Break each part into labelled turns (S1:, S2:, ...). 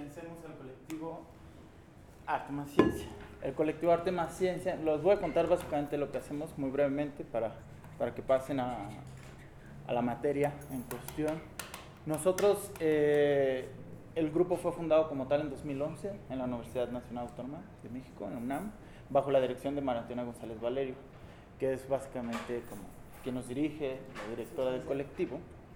S1: pertenecemos al colectivo Arte más Ciencia. El colectivo Arte más Ciencia, los voy a contar básicamente lo que hacemos muy brevemente para que pasen a la materia en cuestión. Nosotros, el grupo fue fundado como tal en 2011 en la Universidad Nacional Autónoma de México, en la UNAM, bajo la dirección de María Antonia González Valerio, que es básicamente como quien nos dirige, la directora del colectivo.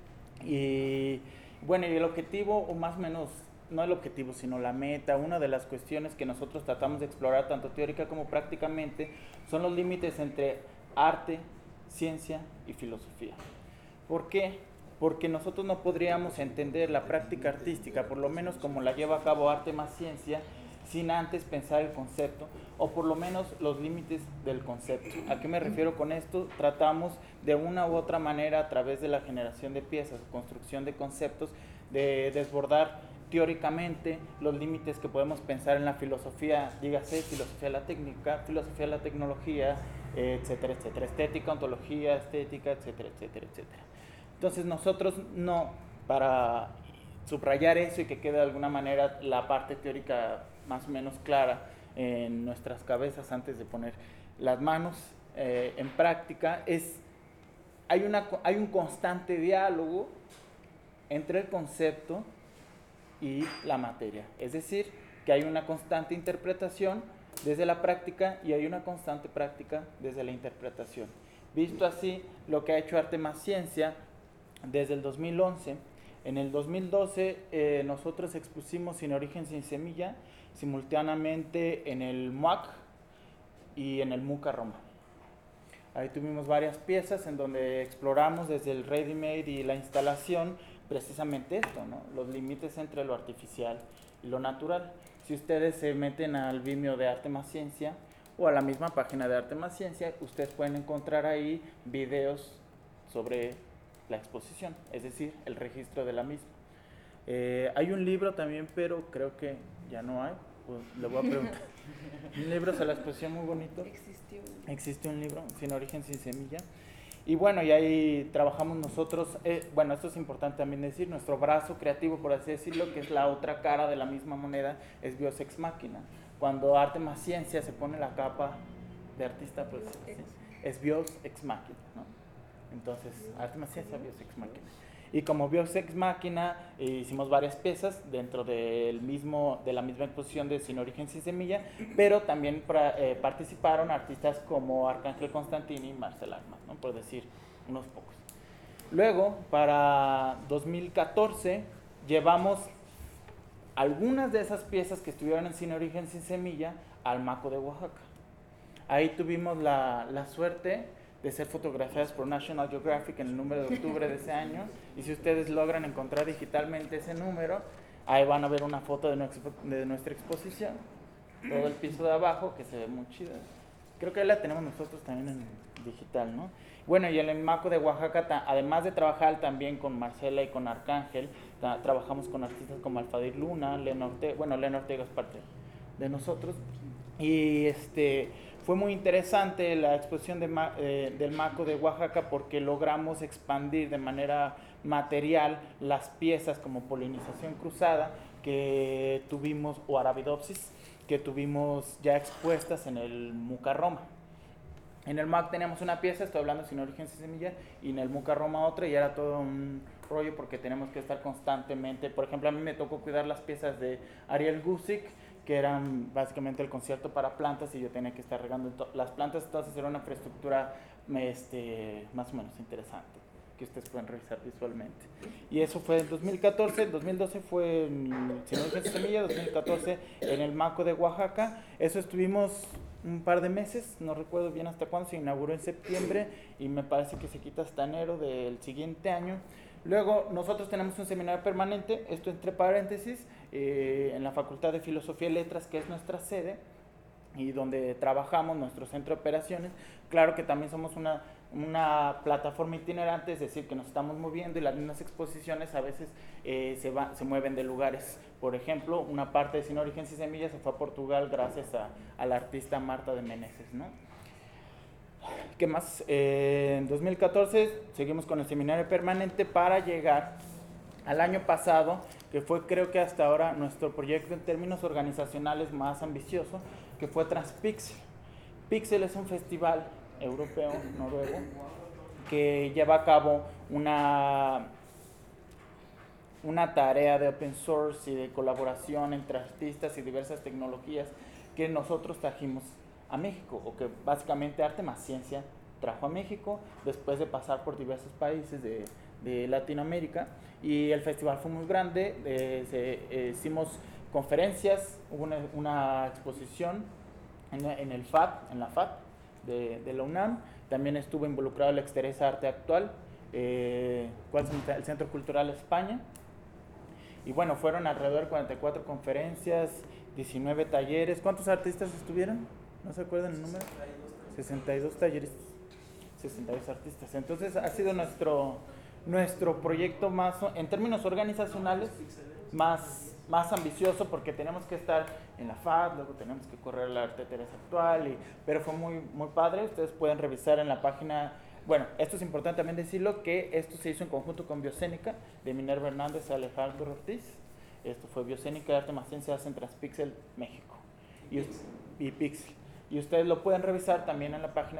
S1: Y bueno, y el objetivo, o más o menos, no el objetivo, sino la meta, una de las cuestiones que nosotros tratamos de explorar, tanto teórica como prácticamente, son los límites entre arte, ciencia y filosofía. ¿Por qué? Porque nosotros no podríamos entender la práctica artística, por lo menos como la lleva a cabo Arte más Ciencia, sin antes pensar el concepto, o por lo menos los límites del concepto. ¿A qué me refiero con esto? Tratamos de una u otra manera, a través de la generación de piezas, construcción de conceptos, de desbordar teóricamente los límites que podemos pensar en la filosofía, dígase filosofía de la técnica, filosofía de la tecnología, etcétera, etcétera, estética, ontología, estética, etcétera, etcétera, etcétera. Entonces nosotros no, para subrayar eso y que quede de alguna manera la parte teórica más o menos clara en nuestras cabezas antes de poner las manos en práctica, hay un constante diálogo entre el concepto y la materia, es decir, que hay una constante interpretación desde la práctica y hay una constante práctica desde la interpretación. Visto así, lo que ha hecho Arte más Ciencia desde el 2011, en el 2012 nosotros expusimos Sin Origen Sin Semilla simultáneamente en el MUAC y en el MUCA Roma. Ahí tuvimos varias piezas en donde exploramos desde el ready-made y la instalación precisamente esto, ¿no? Los límites entre lo artificial y lo natural. Si ustedes se meten al Vimeo de Arte más Ciencia o a la misma página de Arte más Ciencia, ustedes pueden encontrar ahí videos sobre la exposición, es decir, el registro de la misma. Hay un libro también, pero creo que ya no hay, pues le voy a preguntar. Un libro sobre la exposición muy bonito. Existe un libro, Sin Origen Sin Semilla. Y bueno, y ahí trabajamos nosotros, bueno, esto es importante también decir, nuestro brazo creativo, por así decirlo, que es la otra cara de la misma moneda, es Bios Ex Machina. Cuando Arte más Ciencia se pone la capa de artista, pues es Bios Ex Machina, ¿no? Entonces, Arte más Ciencia, Bios Ex Machina. Y como Bios Ex Machina, hicimos varias piezas dentro de la misma exposición de Sin Origen Sin Semilla, pero también participaron artistas como Arcángel Constantini y Marcel Armas, ¿no? Por decir unos pocos. Luego, para 2014, llevamos algunas de esas piezas que estuvieron en Sin Origen Sin Semilla al Maco de Oaxaca. Ahí tuvimos la suerte de ser fotografiadas por National Geographic en el número de octubre de ese año, y si ustedes logran encontrar digitalmente ese número, ahí van a ver una foto de nuestra exposición, todo el piso de abajo, que se ve muy chido. Creo que ahí la tenemos nosotros también en digital, ¿no? Bueno, y en el Maco de Oaxaca, además de trabajar también con Marcela y con Arcángel, trabajamos con artistas como Alfadir Luna, Lena Ortega es parte de nosotros, y fue muy interesante la exposición del Maco de Oaxaca porque logramos expandir de manera material las piezas como Polinización Cruzada que tuvimos, o Arabidopsis, que tuvimos ya expuestas en el MUCA Roma. En el MAC teníamos una pieza, estoy hablando Sin Origen Sin Semilla, y en el MUCA Roma otra, y era todo un rollo porque tenemos que estar constantemente. Por ejemplo, a mí me tocó cuidar las piezas de Ariel Gusick, que eran básicamente el concierto para plantas, y yo tenía que estar regando las plantas. Entonces era una infraestructura más o menos interesante, que ustedes pueden revisar visualmente. Y eso fue en 2014, 2012 fue en Sin Origen Sin Semilla, 2014 en el Maco de Oaxaca. Eso estuvimos un par de meses, no recuerdo bien hasta cuándo, se inauguró en septiembre y me parece que se quita hasta enero del siguiente año. Luego nosotros tenemos un seminario permanente, esto entre paréntesis, en la Facultad de Filosofía y Letras, que es nuestra sede y donde trabajamos, nuestro centro de operaciones. Claro que también somos una plataforma itinerante, es decir, que nos estamos moviendo, y las mismas exposiciones a veces se mueven de lugares. Por ejemplo, una parte de Sin Origen Sin Semilla se fue a Portugal gracias a la artista Marta de Meneses, ¿no? ¿Qué más? En 2014 seguimos con el seminario permanente para llegar al año pasado, que fue creo que hasta ahora nuestro proyecto en términos organizacionales más ambicioso, que fue Transpixel. Pixel es un festival europeo, noruego, que lleva a cabo una tarea de open source y de colaboración entre artistas y diversas tecnologías que nosotros trajimos a México, o que básicamente Arte más Ciencia trajo a México después de pasar por diversos países de Latinoamérica. Y el festival fue muy grande, hicimos conferencias, hubo una exposición en la FAD de la UNAM. También estuvo involucrado el Exteresa Arte Actual, el Centro Cultural España. Y bueno, fueron alrededor de 44 conferencias, 19 talleres. ¿Cuántos artistas estuvieron? ¿No se acuerdan el número? 62 talleres, 62 artistas. Entonces ha sido nuestro proyecto más, en términos organizacionales, más ambicioso, porque tenemos que estar en la FAD, luego tenemos que correr la Arte Teresa Actual, pero fue muy, muy padre. Ustedes pueden revisar en la página. Bueno, esto es importante también decirlo, que esto se hizo en conjunto con Biocénica, de Minerva Hernández y Alejandro Ortiz. Esto fue Biocénica y Arte más Ciencia en Transpixel México y Pixel. Y ustedes lo pueden revisar también en la página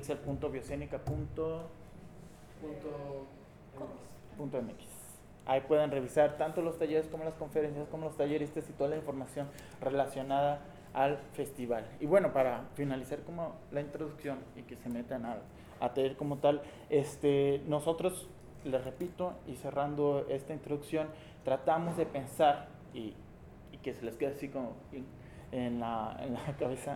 S1: transpixel.biocénica.mx. Ahí pueden revisar tanto los talleres como las conferencias, como los talleristas y toda la información relacionada al festival. Y bueno, para finalizar como la introducción y que se metan a taller como tal, nosotros, les repito, y cerrando esta introducción, tratamos de pensar, y que se les quede así como en la cabeza,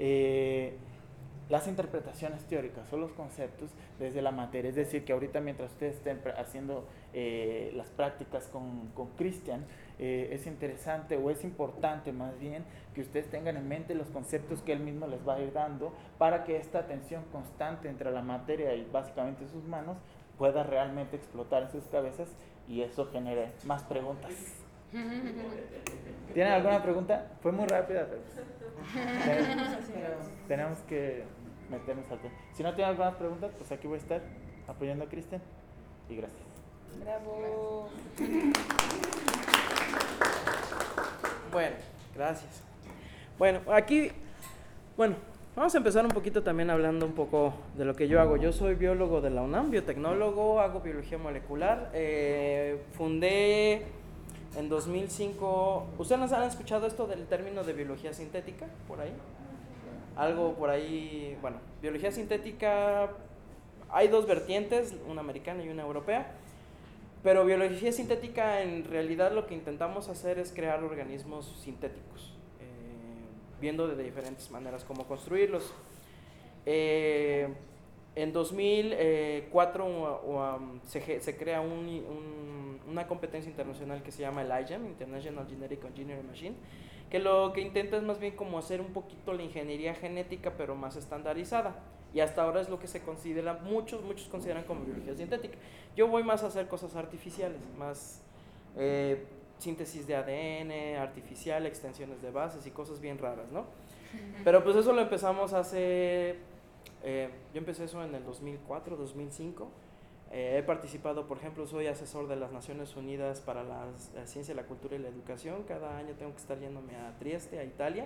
S1: las interpretaciones teóricas o los conceptos desde la materia. Es decir, que ahorita mientras ustedes estén haciendo las prácticas con Cristian, es interesante, o es importante más bien, que ustedes tengan en mente los conceptos que él mismo les va a ir dando, para que esta tensión constante entre la materia y básicamente sus manos pueda realmente explotar en sus cabezas, y eso genere más preguntas. ¿Tienen alguna pregunta? Fue muy rápida, pero tenemos que meternos al tema. Si no tienen algunas preguntas, pues aquí voy a estar apoyando a Cristian, y gracias.
S2: Bravo. Bueno, gracias. Bueno, vamos a empezar un poquito también hablando un poco de lo que yo hago. Yo soy biólogo de la UNAM, biotecnólogo, hago biología molecular. Fundé en 2005. ¿Ustedes han escuchado esto del término de biología sintética por ahí? Algo por ahí. Bueno, biología sintética, hay dos vertientes, una americana y una europea. Pero biología sintética, en realidad lo que intentamos hacer es crear organismos sintéticos, viendo de diferentes maneras cómo construirlos. En 2004 se crea una competencia internacional que se llama el IGEM, International Genetic Engineering Machine, que lo que intenta es más bien como hacer un poquito la ingeniería genética, pero más estandarizada. Y hasta ahora es lo que se considera, muchos consideran como biología sintética. Yo voy más a hacer cosas artificiales, más síntesis de ADN artificial, extensiones de bases y cosas bien raras, ¿no? Pero pues eso lo empezamos hace, yo empecé eso en el 2004, 2005. He participado, por ejemplo, soy asesor de las Naciones Unidas para la Ciencia, la Cultura y la Educación. Cada año tengo que estar yéndome a Trieste, a Italia.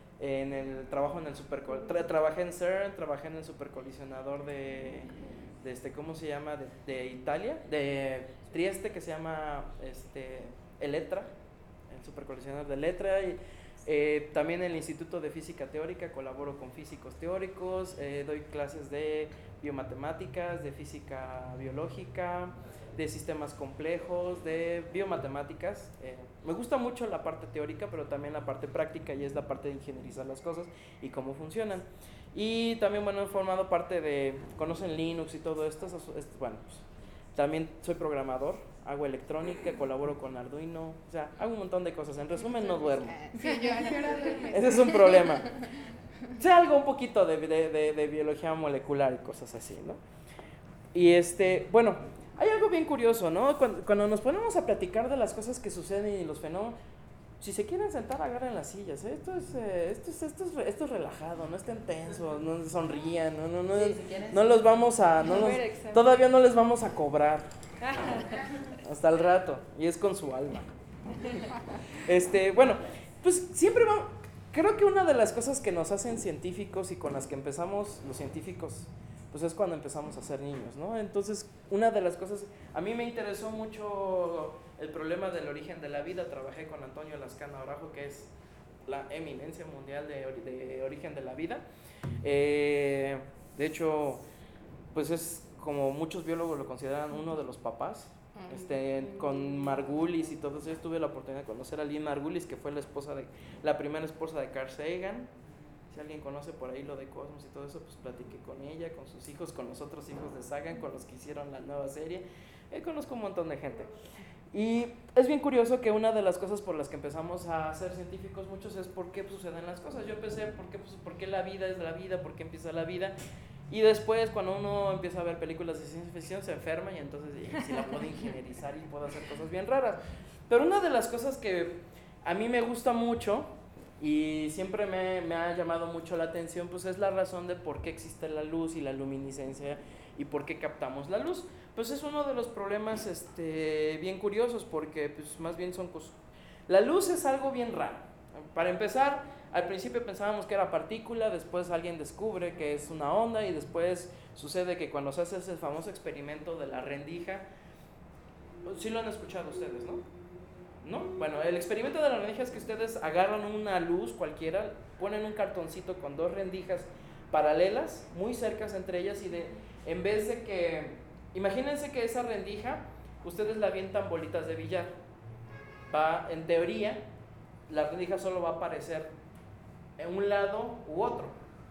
S2: Trabajé en CERN, trabajé en el supercolisionador de ¿cómo se llama? De Italia, de Trieste, que se llama ELETRA, el supercolisionador de ELETRA. Y también en el Instituto de Física Teórica colaboro con físicos teóricos, doy clases de biomatemáticas, de física biológica, de sistemas complejos, de biomatemáticas. Me gusta mucho la parte teórica, pero también la parte práctica, y es la parte de ingenierizar las cosas y cómo funcionan. Y también, bueno, he formado parte de, ¿conocen Linux y todo esto? Bueno, pues, también soy programador, hago electrónica, colaboro con Arduino, o sea, hago un montón de cosas. En resumen, no duermo.
S3: Sí, yo a qué hora duermes.
S2: Ese es un problema. Sé algo un poquito de biología molecular y cosas así, ¿no? Y bueno, hay algo bien curioso, ¿no? Cuando nos ponemos a platicar de las cosas que suceden y los fenómenos, si se quieren sentar, agarren las sillas, ¿eh? Esto es relajado, no estén tensos, no sonrían, no los vamos a, todavía no les vamos a cobrar. Hasta el rato. Y es con su alma. Bueno, pues siempre vamos. Creo que una de las cosas que nos hacen científicos y con las que empezamos los científicos, pues es cuando empezamos a ser niños, ¿no? Entonces, una de las cosas, a mí me interesó mucho el problema del origen de la vida. Trabajé con Antonio Lascano Araujo, que es la eminencia mundial de origen de la vida. De hecho, pues es como muchos biólogos lo consideran uno de los papás. Con Margulis y todo eso, yo tuve la oportunidad de conocer a Lynn Margulis, que fue la primera esposa de Carl Sagan. Si alguien conoce por ahí lo de Cosmos y todo eso, pues platiqué con ella, con sus hijos, con los otros hijos de Sagan, con los que hicieron la nueva serie. Conozco un montón de gente. Y es bien curioso que una de las cosas por las que empezamos a ser científicos muchos es por qué suceden las cosas. Yo pensé, ¿por qué la vida es la vida? ¿Por qué empieza la vida? Y después, cuando uno empieza a ver películas de ciencia ficción, se enferma y entonces sí la puede ingenierizar y puede hacer cosas bien raras. Pero una de las cosas que a mí me gusta mucho y siempre me ha llamado mucho la atención, pues es la razón de por qué existe la luz y la luminiscencia y por qué captamos la luz. Pues es uno de los problemas bien curiosos, porque pues más bien son cosas. La luz es algo bien raro. Para empezar, al principio pensábamos que era partícula, después alguien descubre que es una onda y después sucede que cuando se hace ese famoso experimento de la rendija, sí lo han escuchado ustedes, ¿no? ¿No? Bueno, el experimento de la rendija es que ustedes agarran una luz cualquiera, ponen un cartoncito con dos rendijas paralelas, muy cercas entre ellas, y en vez de que, imagínense que esa rendija, ustedes la avientan bolitas de billar. En teoría, la rendija solo va a aparecer en un lado u otro.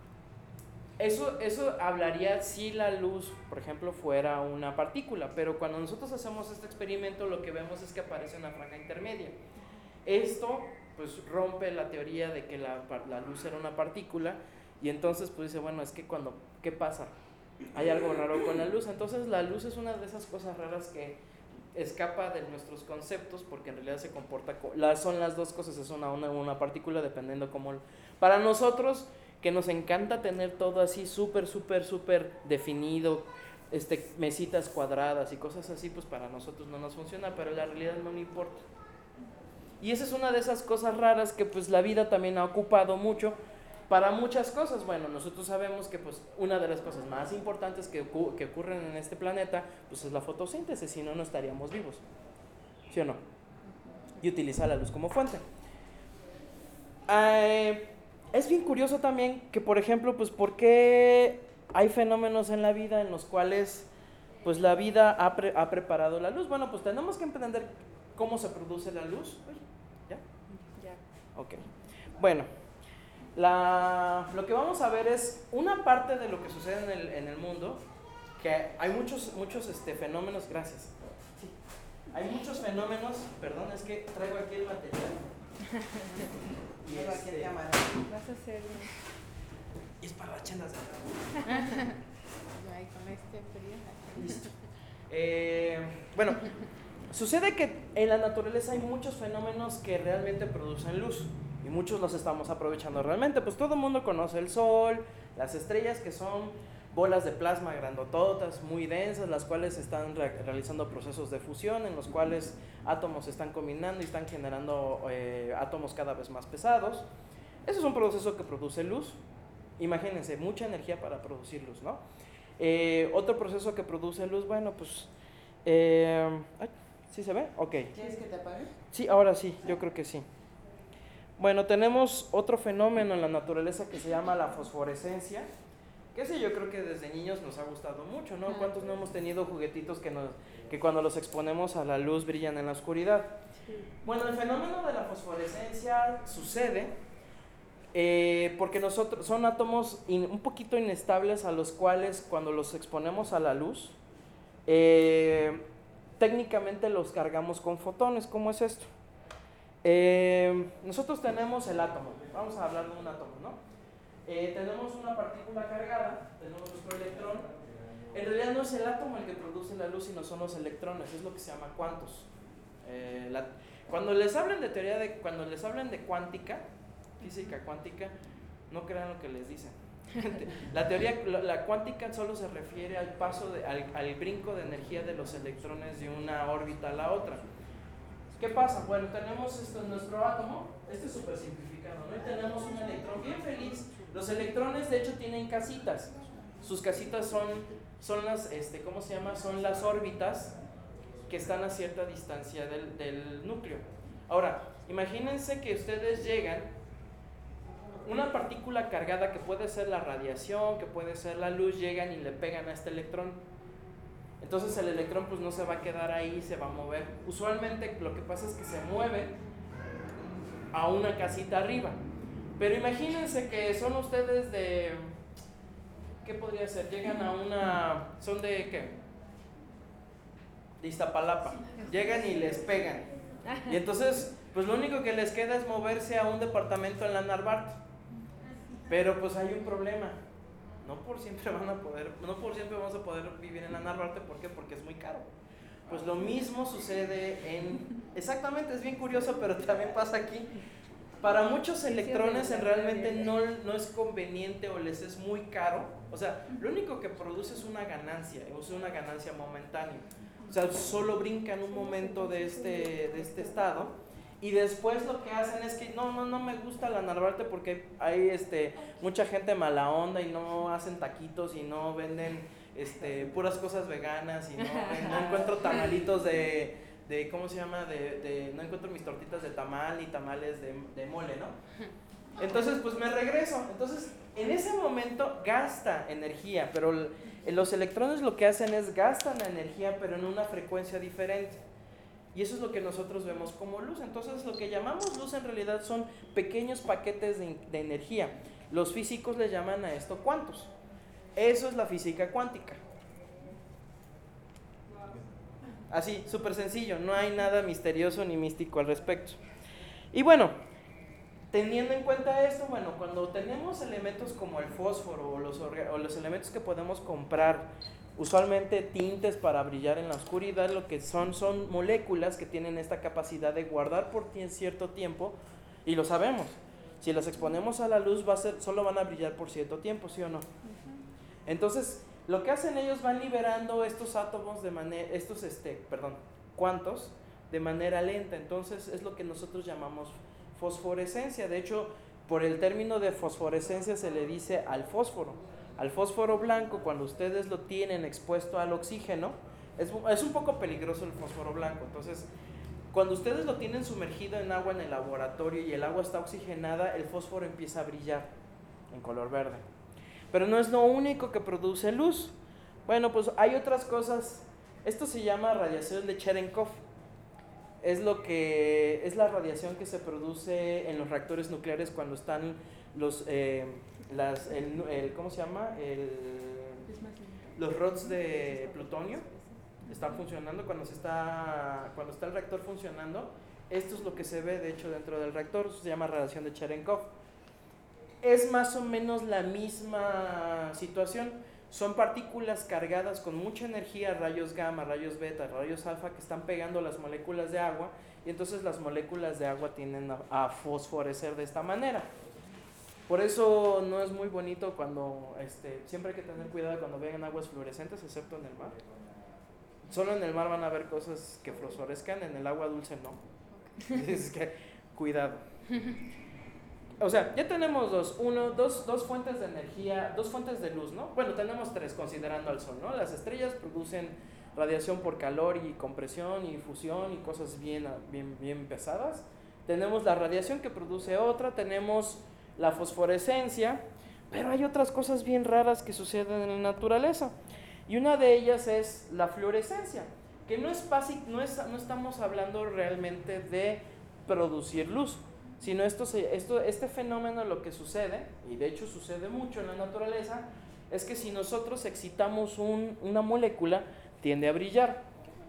S2: Eso hablaría si la luz, por ejemplo, fuera una partícula, pero cuando nosotros hacemos este experimento, lo que vemos es que aparece una franja intermedia. Esto pues rompe la teoría de que la luz era una partícula, y entonces pues dice, bueno, es que ¿qué pasa? Hay algo raro con la luz. Entonces la luz es una de esas cosas raras que escapa de nuestros conceptos, porque en realidad se comporta, son las dos cosas, es una partícula, dependiendo cómo. Para nosotros, que nos encanta tener todo así súper definido, mesitas cuadradas y cosas así, pues para nosotros no nos funciona, pero en la realidad no importa. Y esa es una de esas cosas raras que pues la vida también ha ocupado mucho para muchas cosas. Bueno, nosotros sabemos que pues una de las cosas más importantes que ocurren en este planeta pues es la fotosíntesis, si no, no estaríamos vivos, ¿sí o no? Y utilizar la luz como fuente. Es bien curioso también que, por ejemplo, pues ¿por qué hay fenómenos en la vida en los cuales pues la vida ha preparado la luz? Bueno, pues tenemos que entender cómo se produce la luz. ¿Ya?
S3: Ya.
S2: Ok. Bueno, lo que vamos a ver es una parte de lo que sucede en el mundo, que hay muchos fenómenos. Gracias. Sí. Hay muchos fenómenos, perdón, es que traigo aquí el material. Y
S3: Vas a hacer.
S2: Y es para las chendas de acá.
S3: Ay, con este frío.
S2: Listo. Bueno, sucede que en la naturaleza hay muchos fenómenos que realmente producen luz, y muchos los estamos aprovechando realmente. Pues todo el mundo conoce el sol, las estrellas, que son bolas de plasma grandototas, muy densas, las cuales están realizando procesos de fusión, en los cuales átomos se están combinando y están generando átomos cada vez más pesados. Eso es un proceso que produce luz. Imagínense, mucha energía para producir luz, ¿no? Otro proceso que produce luz, bueno, pues... ¿sí se ve? Ok.
S3: ¿Quieres que te apague?
S2: Sí, ahora sí, yo creo que sí. Bueno, tenemos otro fenómeno en la naturaleza que se llama la fosforescencia, que ese yo creo que desde niños nos ha gustado mucho, ¿no? ¿Cuántos no hemos tenido juguetitos que cuando los exponemos a la luz brillan en la oscuridad? Sí. Bueno, el fenómeno de la fosforescencia sucede porque son átomos un poquito inestables, a los cuales cuando los exponemos a la luz, técnicamente los cargamos con fotones. ¿Cómo es esto? Nosotros tenemos el átomo, vamos a hablar de un átomo, ¿no? Tenemos una partícula cargada, tenemos nuestro electrón. En realidad no es el átomo el que produce la luz, sino son los electrones, es lo que se llama cuantos. Cuando les hablen de cuántica, física cuántica, no crean lo que les dicen. La teoría la cuántica solo se refiere al paso, al brinco de energía de los electrones de una órbita a la otra. ¿Qué pasa? Bueno, tenemos esto en nuestro átomo, este es súper simplificado, ¿no? Y tenemos un electrón bien feliz. Los electrones de hecho tienen casitas. Sus casitas son las, ¿cómo se llama? Son las órbitas que están a cierta distancia del núcleo. Ahora, imagínense que ustedes llegan, una partícula cargada que puede ser la radiación, que puede ser la luz, llegan y le pegan a este electrón. Entonces el electrón pues no se va a quedar ahí, se va a mover. Usualmente lo que pasa es que se mueve a una casita arriba. Pero imagínense que son ustedes de... ¿Qué podría ser? Llegan a una... ¿Son de qué? De Iztapalapa. Llegan y les pegan. Y entonces pues lo único que les queda es moverse a un departamento en la Narvarte. Pero pues hay un problema. No por siempre vamos a poder vivir en la Narvarte. ¿Por qué? Porque es muy caro. Pues lo mismo sucede exactamente, es bien curioso, pero también pasa aquí. Para muchos electrones realmente no es conveniente o les es muy caro. O sea, lo único que produce es una ganancia momentánea. O sea, solo brincan un momento de este estado. Y después lo que hacen es que no me gusta la Narvarte porque hay mucha gente mala onda y no hacen taquitos y no venden puras cosas veganas y no encuentro tamalitos de ¿cómo se llama? No encuentro mis tortitas de tamal ni tamales de mole, ¿no? Entonces pues me regreso. Entonces en ese momento gasta energía, pero los electrones lo que hacen es gastan la energía pero en una frecuencia diferente. Y eso es lo que nosotros vemos como luz. Entonces lo que llamamos luz en realidad son pequeños paquetes de energía. Los físicos le llaman a esto cuantos. Eso es la física cuántica. Así, súper sencillo, no hay nada misterioso ni místico al respecto. Y bueno, teniendo en cuenta esto, bueno, cuando tenemos elementos como el fósforo o los elementos que podemos comprar, usualmente tintes para brillar en la oscuridad, lo que son moléculas que tienen esta capacidad de guardar por cierto tiempo, y lo sabemos, si las exponemos a la luz solo van a brillar por cierto tiempo, ¿sí o no? Entonces, lo que hacen ellos van liberando estos átomos cuantos de manera lenta. Entonces es lo que nosotros llamamos fosforescencia. De hecho, por el término de fosforescencia se le dice al fósforo blanco. Cuando ustedes lo tienen expuesto al oxígeno, es un poco peligroso el fósforo blanco. Entonces, cuando ustedes lo tienen sumergido en agua en el laboratorio y el agua está oxigenada, el fósforo empieza a brillar en color verde. Pero no es lo único que produce luz. Bueno, pues hay otras cosas. Esto se llama radiación de Cherenkov. Es la radiación que se produce en los reactores nucleares cuando están ¿cómo se llama? Los rods de plutonio están funcionando cuando está el reactor funcionando. Esto es lo que se ve de hecho dentro del reactor. Eso se llama radiación de Cherenkov. Es más o menos la misma situación. Son partículas cargadas con mucha energía, rayos gamma, rayos beta, rayos alfa, que están pegando las moléculas de agua, y entonces las moléculas de agua tienden a fosforecer de esta manera. Por eso no es muy bonito cuando, siempre hay que tener cuidado cuando vean aguas fluorescentes, excepto en el mar. Solo en el mar van a ver cosas que fosforezcan, en el agua dulce no. Es que, cuidado. O sea, ya tenemos dos fuentes de energía, dos fuentes de luz, ¿no? Bueno, tenemos tres considerando al Sol, ¿no? Las estrellas producen radiación por calor y compresión y fusión y cosas bien pesadas. Tenemos la radiación que produce otra, tenemos la fosforescencia, pero hay otras cosas bien raras que suceden en la naturaleza. Y una de ellas es la fluorescencia, que no estamos hablando realmente de producir luz, sino este fenómeno lo que sucede, y de hecho sucede mucho en la naturaleza, es que si nosotros excitamos una molécula, tiende a brillar.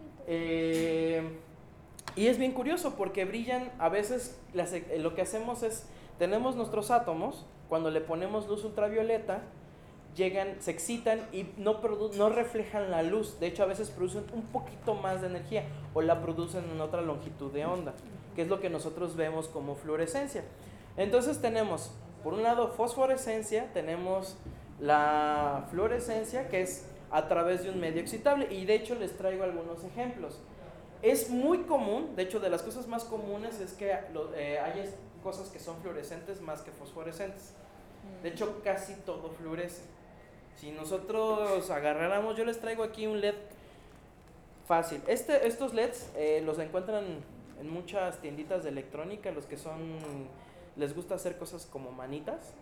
S2: Y es bien curioso porque brillan, a veces lo que hacemos es, tenemos nuestros átomos, cuando le ponemos luz ultravioleta, se excitan y no reflejan la luz. De hecho, a veces producen un poquito más de energía o la producen en otra longitud de onda, que es lo que nosotros vemos como fluorescencia. Entonces tenemos Por un lado, fosforescencia, tenemos la fluorescencia, que es a través de un medio excitable, y de hecho les traigo algunos ejemplos. Es muy común, de hecho de las cosas más comunes es que hay cosas que son fluorescentes más que fosforescentes. De hecho casi todo fluoresce. Si nosotros agarráramos, yo les traigo aquí un LED fácil. Estos LEDs los encuentran en muchas tienditas de electrónica, los que les gusta hacer cosas como manitas.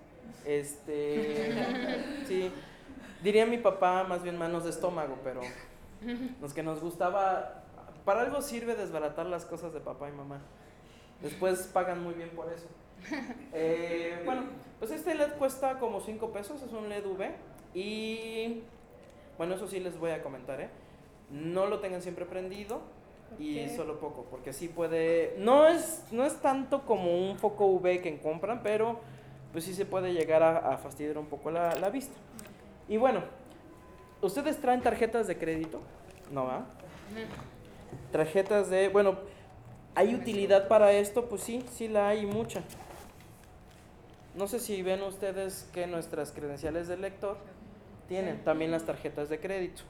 S2: Sí, diría mi papá más bien manos de estómago, pero los que nos gustaba, para algo sirve desbaratar las cosas de papá y mamá. Después pagan muy bien por eso. Bueno, pues este LED cuesta como 5 pesos, es un LED UV. Y bueno, eso sí les voy a comentar, no lo tengan siempre prendido y solo poco, porque sí puede, no es tanto como un foco UV que compran, pero pues sí se puede llegar a fastidiar un poco la vista. Y bueno, ¿ustedes traen tarjetas de crédito? No, ¿va? Tarjetas bueno, ¿hay utilidad para esto? Pues sí la hay mucha. No sé si ven ustedes que nuestras credenciales del lector tienen también las tarjetas de crédito.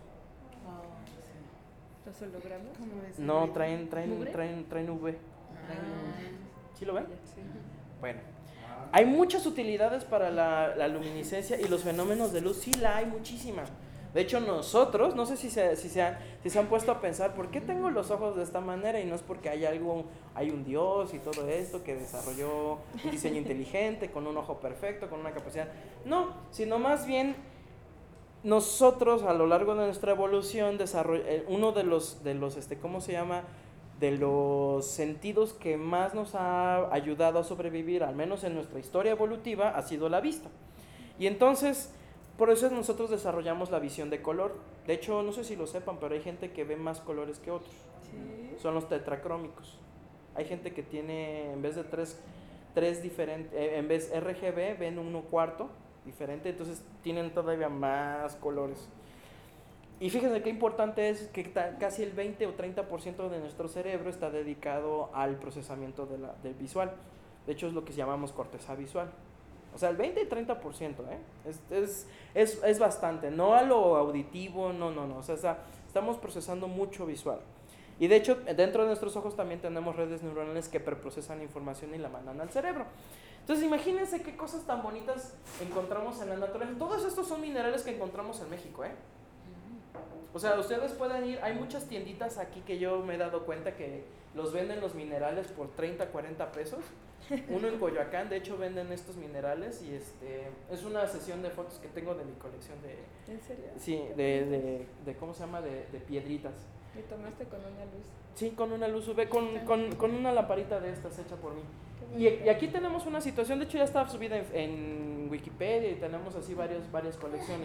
S3: ¿Los hologramas?
S2: No, traen V. ¿Sí lo ven?
S3: Sí.
S2: Bueno, hay muchas utilidades para la luminiscencia y los fenómenos de luz, sí la hay muchísima. De hecho nosotros, no sé si se han puesto a pensar, ¿por qué tengo los ojos de esta manera? Y no es porque hay un Dios y todo esto que desarrolló un diseño inteligente, con un ojo perfecto, con una capacidad. No, sino más bien nosotros a lo largo de nuestra evolución uno de los ¿cómo se llama? De los sentidos que más nos ha ayudado a sobrevivir, al menos en nuestra historia evolutiva, ha sido la vista. Y entonces, por eso nosotros desarrollamos la visión de color. De hecho, no sé si lo sepan, pero hay gente que ve más colores que otros.
S3: ¿Sí?
S2: Son los tetracrómicos. Hay gente que tiene, en vez de tres diferentes, en vez RGB, ven 1/4 diferente, entonces tienen todavía más colores. Y fíjense qué importante es que casi el 20 o 30% de nuestro cerebro está dedicado al procesamiento del visual. De hecho es lo que llamamos corteza visual. O sea, el 20 y 30%, es bastante, no a lo auditivo, no. O sea, estamos procesando mucho visual. Y de hecho, dentro de nuestros ojos también tenemos redes neuronales que preprocesan información y la mandan al cerebro. Entonces, imagínense qué cosas tan bonitas encontramos en la naturaleza. Todos estos son minerales que encontramos en México, O sea, ustedes pueden ir, hay muchas tienditas aquí que yo me he dado cuenta que los venden los minerales por 30, 40 pesos. Uno en Coyoacán, de hecho, venden estos minerales y es una sesión de fotos que tengo de mi colección de...
S3: ¿En serio?
S2: Sí, de ¿cómo se llama? De piedritas.
S3: ¿Y tomaste con una luz?
S2: Sí, con una luz UV, con una lamparita de estas hecha por mí. Y aquí tenemos una situación, de hecho ya está subida en Wikipedia y tenemos así varias colecciones.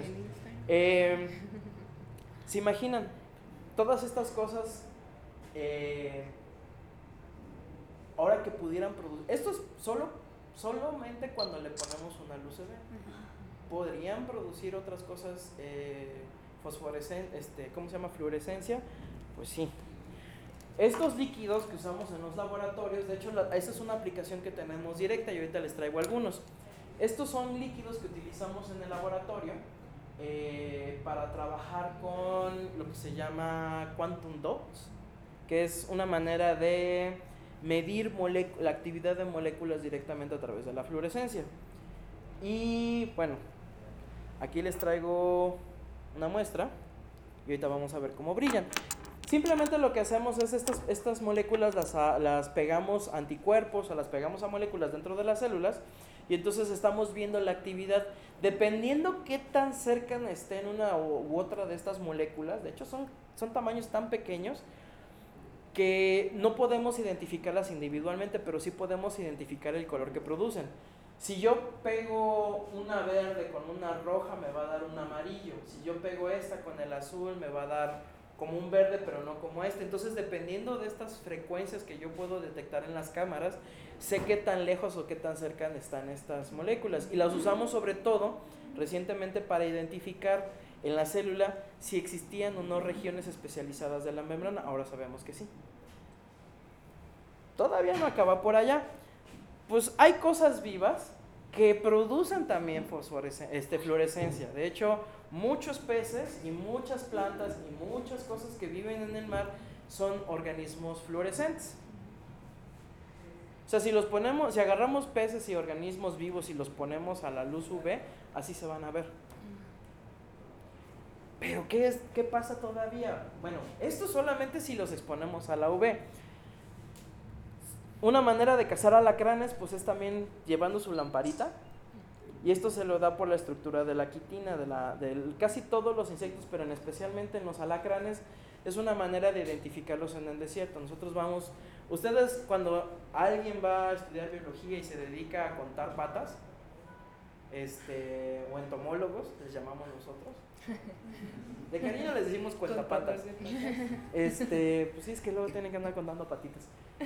S2: ¿Se imaginan? Todas estas cosas, ahora que pudieran producir, esto es solamente cuando le ponemos una luz UV. ¿Podrían producir otras cosas fosforescentes, ¿cómo se llama? Fluorescencia? Pues sí. Estos líquidos que usamos en los laboratorios, de hecho, esa es una aplicación que tenemos directa y ahorita les traigo algunos. Estos son líquidos que utilizamos en el laboratorio para trabajar con lo que se llama quantum dots, que es una manera de medir la actividad de moléculas directamente a través de la fluorescencia. Y bueno, aquí les traigo una muestra y ahorita vamos a ver cómo brillan. Simplemente lo que hacemos es estas moléculas las pegamos a anticuerpos o las pegamos a moléculas dentro de las células y entonces estamos viendo la actividad dependiendo qué tan cerca estén una u otra de estas moléculas. De hecho son tamaños tan pequeños que no podemos identificarlas individualmente, pero sí podemos identificar el color que producen. Si yo pego una verde con una roja me va a dar un amarillo, si yo pego esta con el azul me va a dar como un verde, pero no como este. Entonces, dependiendo de estas frecuencias que yo puedo detectar en las cámaras, sé qué tan lejos o qué tan cerca están estas moléculas. Y las usamos sobre todo recientemente para identificar en la célula si existían o no regiones especializadas de la membrana. Ahora sabemos que sí. Todavía no acaba por allá. Pues hay cosas vivas que producen también fluorescencia. De hecho, muchos peces y muchas plantas y muchas cosas que viven en el mar son organismos fluorescentes. O sea, si agarramos peces y organismos vivos y los ponemos a la luz UV, así se van a ver. Pero ¿qué pasa todavía? Bueno, esto solamente si los exponemos a la UV. Una manera de cazar alacranes pues es también llevando su lamparita, y esto se lo da por la estructura de la quitina de casi todos los insectos, pero especialmente en los alacranes. Es una manera de identificarlos en el desierto. Ustedes cuando alguien va a estudiar biología y se dedica a contar patas, o entomólogos, les llamamos nosotros. De cariño les decimos cuentapatas. Pues sí, es que luego tienen que andar contando patitas.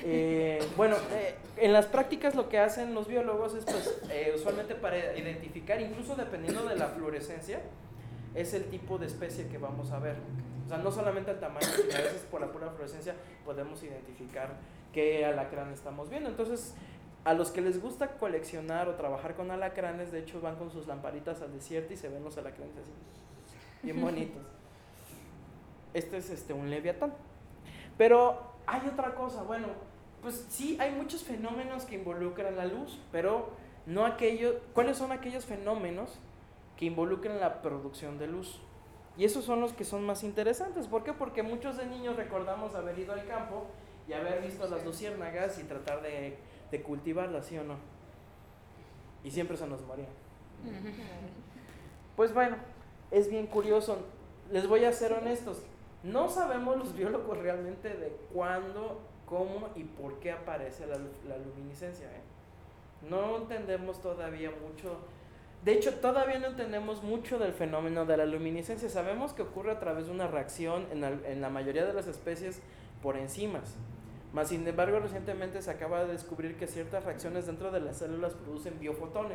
S2: En las prácticas lo que hacen los biólogos es, usualmente para identificar, incluso dependiendo de la fluorescencia, es el tipo de especie que vamos a ver. O sea, no solamente el tamaño, sino a veces por la pura fluorescencia podemos identificar qué alacrán estamos viendo. Entonces, a los que les gusta coleccionar o trabajar con alacranes, de hecho van con sus lamparitas al desierto y se ven los alacranes así, bien bonitos. Este es un leviatán. Pero hay otra cosa, pues sí, hay muchos fenómenos que involucran la luz, pero no aquellos. ¿Cuáles son aquellos fenómenos que involucran la producción de luz? Y esos son los que son más interesantes. ¿Por qué? Porque muchos de niños recordamos haber ido al campo y haber visto las luciérnagas y tratar de cultivarlas, ¿sí o no? Y siempre se nos morían. Pues bueno, es bien curioso. Les voy a ser honestos. No sabemos los biólogos realmente de cuándo, cómo y por qué aparece la luminiscencia. No entendemos todavía mucho. De hecho, todavía no entendemos mucho del fenómeno de la luminiscencia. Sabemos que ocurre a través de una reacción en la mayoría de las especies por enzimas. Mas, sin embargo, recientemente se acaba de descubrir que ciertas reacciones dentro de las células producen biofotones.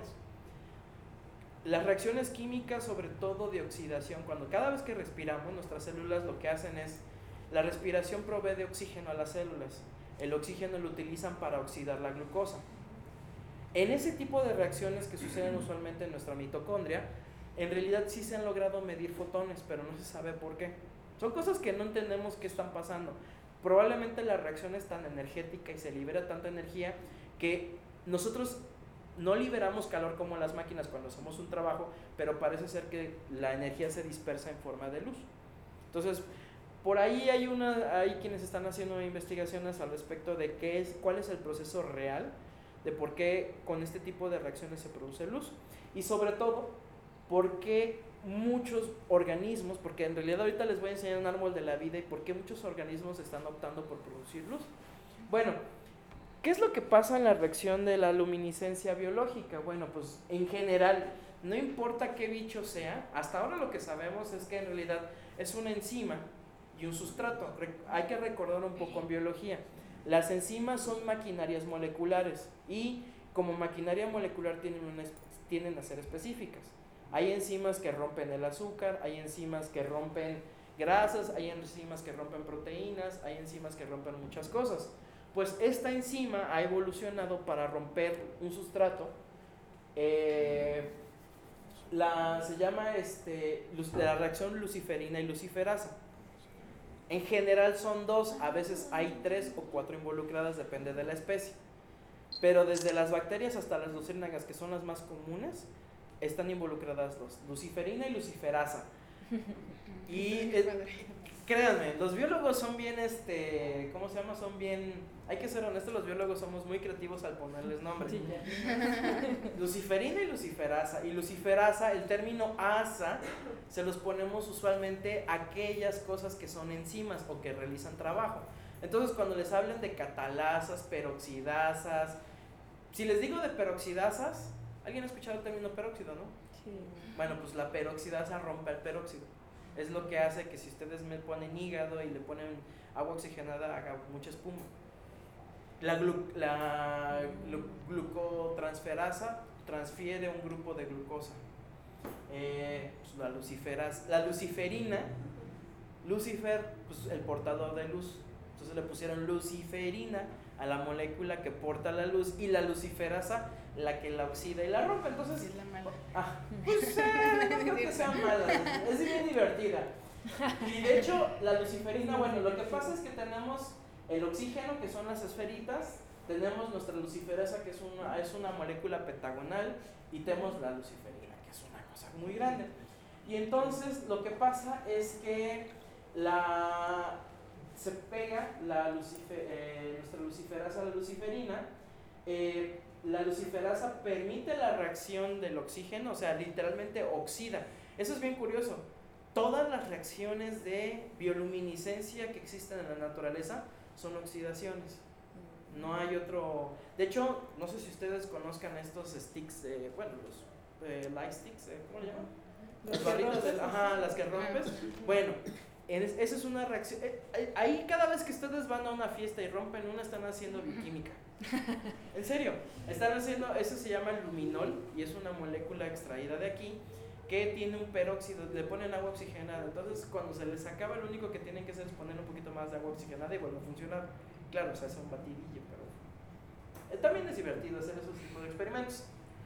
S2: Las reacciones químicas, sobre todo de oxidación, cada vez que respiramos, nuestras células lo que hacen es, la respiración provee de oxígeno a las células. El oxígeno lo utilizan para oxidar la glucosa. En ese tipo de reacciones que suceden usualmente en nuestra mitocondria, en realidad sí se han logrado medir fotones, pero no se sabe por qué. Son cosas que no entendemos qué están pasando. Probablemente la reacción es tan energética y se libera tanta energía que nosotros no liberamos calor como las máquinas cuando hacemos un trabajo, pero parece ser que la energía se dispersa en forma de luz. Entonces, por ahí hay quienes están haciendo investigaciones al respecto de cuál es el proceso real de por qué con este tipo de reacciones se produce luz, y sobre todo, por qué muchos organismos, porque en realidad ahorita les voy a enseñar un árbol de la vida y por qué muchos organismos están optando por producir luz. Bueno, ¿qué es lo que pasa en la reacción de la luminiscencia biológica? Bueno, pues en general, no importa qué bicho sea, hasta ahora lo que sabemos es que en realidad es una enzima y un sustrato. Hay que recordar un poco en biología. Las enzimas son maquinarias moleculares y como maquinaria molecular tienden a ser específicas. Hay enzimas que rompen el azúcar, hay enzimas que rompen grasas, hay enzimas que rompen proteínas, hay enzimas que rompen muchas cosas. Pues esta enzima ha evolucionado para romper un sustrato. Se llama la reacción luciferina y luciferasa. En general son 2, a veces hay 3 o 4 involucradas, depende de la especie. Pero desde las bacterias hasta las luciérnagas, que son las más comunes, están involucradas 2, luciferina y luciferasa. Y créanme, los biólogos son bien, ¿cómo se llama? Hay que ser honestos, los biólogos somos muy creativos al ponerles nombres. Sí, luciferina y luciferasa. Y luciferasa, el término asa, se los ponemos usualmente a aquellas cosas que son enzimas o que realizan trabajo. Entonces, cuando les hablen de catalasas, peroxidasas, si les digo de peroxidasas, ¿alguien ha escuchado el término peróxido, no? Sí. Bueno, pues la peroxidasa rompe el peróxido. Es lo que hace que si ustedes me ponen hígado y le ponen agua oxigenada, haga mucha espuma. La glucotransferasa transfiere un grupo de glucosa. Pues la luciferina, Lucifer, pues el portador de luz. Entonces le pusieron luciferina a la molécula que porta la luz, y la luciferasa la que la oxida y la rompe. Entonces,
S4: Es la mala.
S2: pues no creo que sea mala, es bien divertida. Y de hecho, la luciferina, bueno, lo que pasa es que tenemos el oxígeno, que son las esferitas, tenemos nuestra luciferasa, que es una molécula pentagonal, y tenemos la luciferina, que es una cosa muy grande. Y entonces lo que pasa es que se pega nuestra luciferasa a la luciferina. La luciferasa permite la reacción del oxígeno, o sea, literalmente oxida. Eso es bien curioso. Todas las reacciones de bioluminiscencia que existen en la naturaleza son oxidaciones. No hay otro. De hecho, no sé si ustedes conozcan estos sticks, los light sticks, ¿cómo le llaman? Las barritas, las que rompes. Bueno, esa es una reacción. Ahí cada vez que ustedes van a una fiesta y rompen una, están haciendo bioquímica. En serio, están haciendo, eso se llama luminol y es una molécula extraída de aquí que tiene un peróxido, le ponen agua oxigenada. Entonces, cuando se les acaba, lo único que tienen que hacer es poner un poquito más de agua oxigenada y vuelve a funcionar. Claro, se hace un batidillo, pero también es divertido hacer esos tipos de experimentos.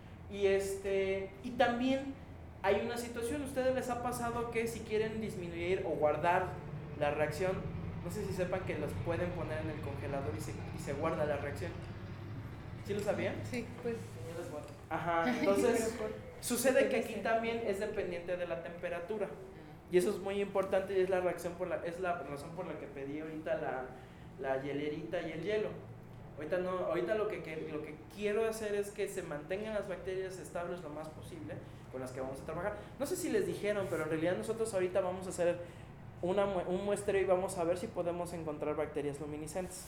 S2: Y también hay una situación, ¿ustedes les ha pasado que si quieren disminuir o guardar la reacción, no sé si sepan que las pueden poner en el congelador y se guarda la reacción? ¿Sí lo sabían?
S4: Sí, pues.
S2: Entonces sucede que aquí también es dependiente de la temperatura. Y eso es muy importante y es la razón por la que pedí ahorita la hielerita y el hielo. Ahorita lo que quiero hacer es que se mantengan las bacterias estables lo más posible con las que vamos a trabajar. No sé si les dijeron, pero en realidad nosotros ahorita vamos a hacer un muestreo y vamos a ver si podemos encontrar bacterias luminiscentes.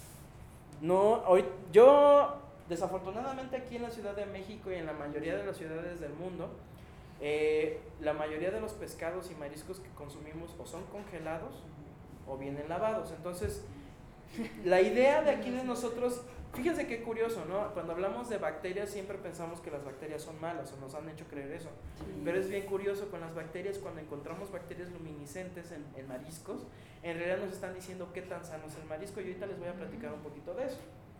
S2: Yo desafortunadamente aquí en la Ciudad de México y en la mayoría de las ciudades del mundo, la mayoría de los pescados y mariscos que consumimos o son congelados o vienen lavados. Entonces, la idea de aquí de nosotros, fíjense qué curioso, ¿no? Cuando hablamos de bacterias siempre pensamos que las bacterias son malas o nos han hecho creer eso. Pero es bien curioso con las bacterias, cuando encontramos bacterias luminiscentes en mariscos, en realidad nos están diciendo qué tan sano es el marisco, y ahorita les voy a platicar un poquito de eso.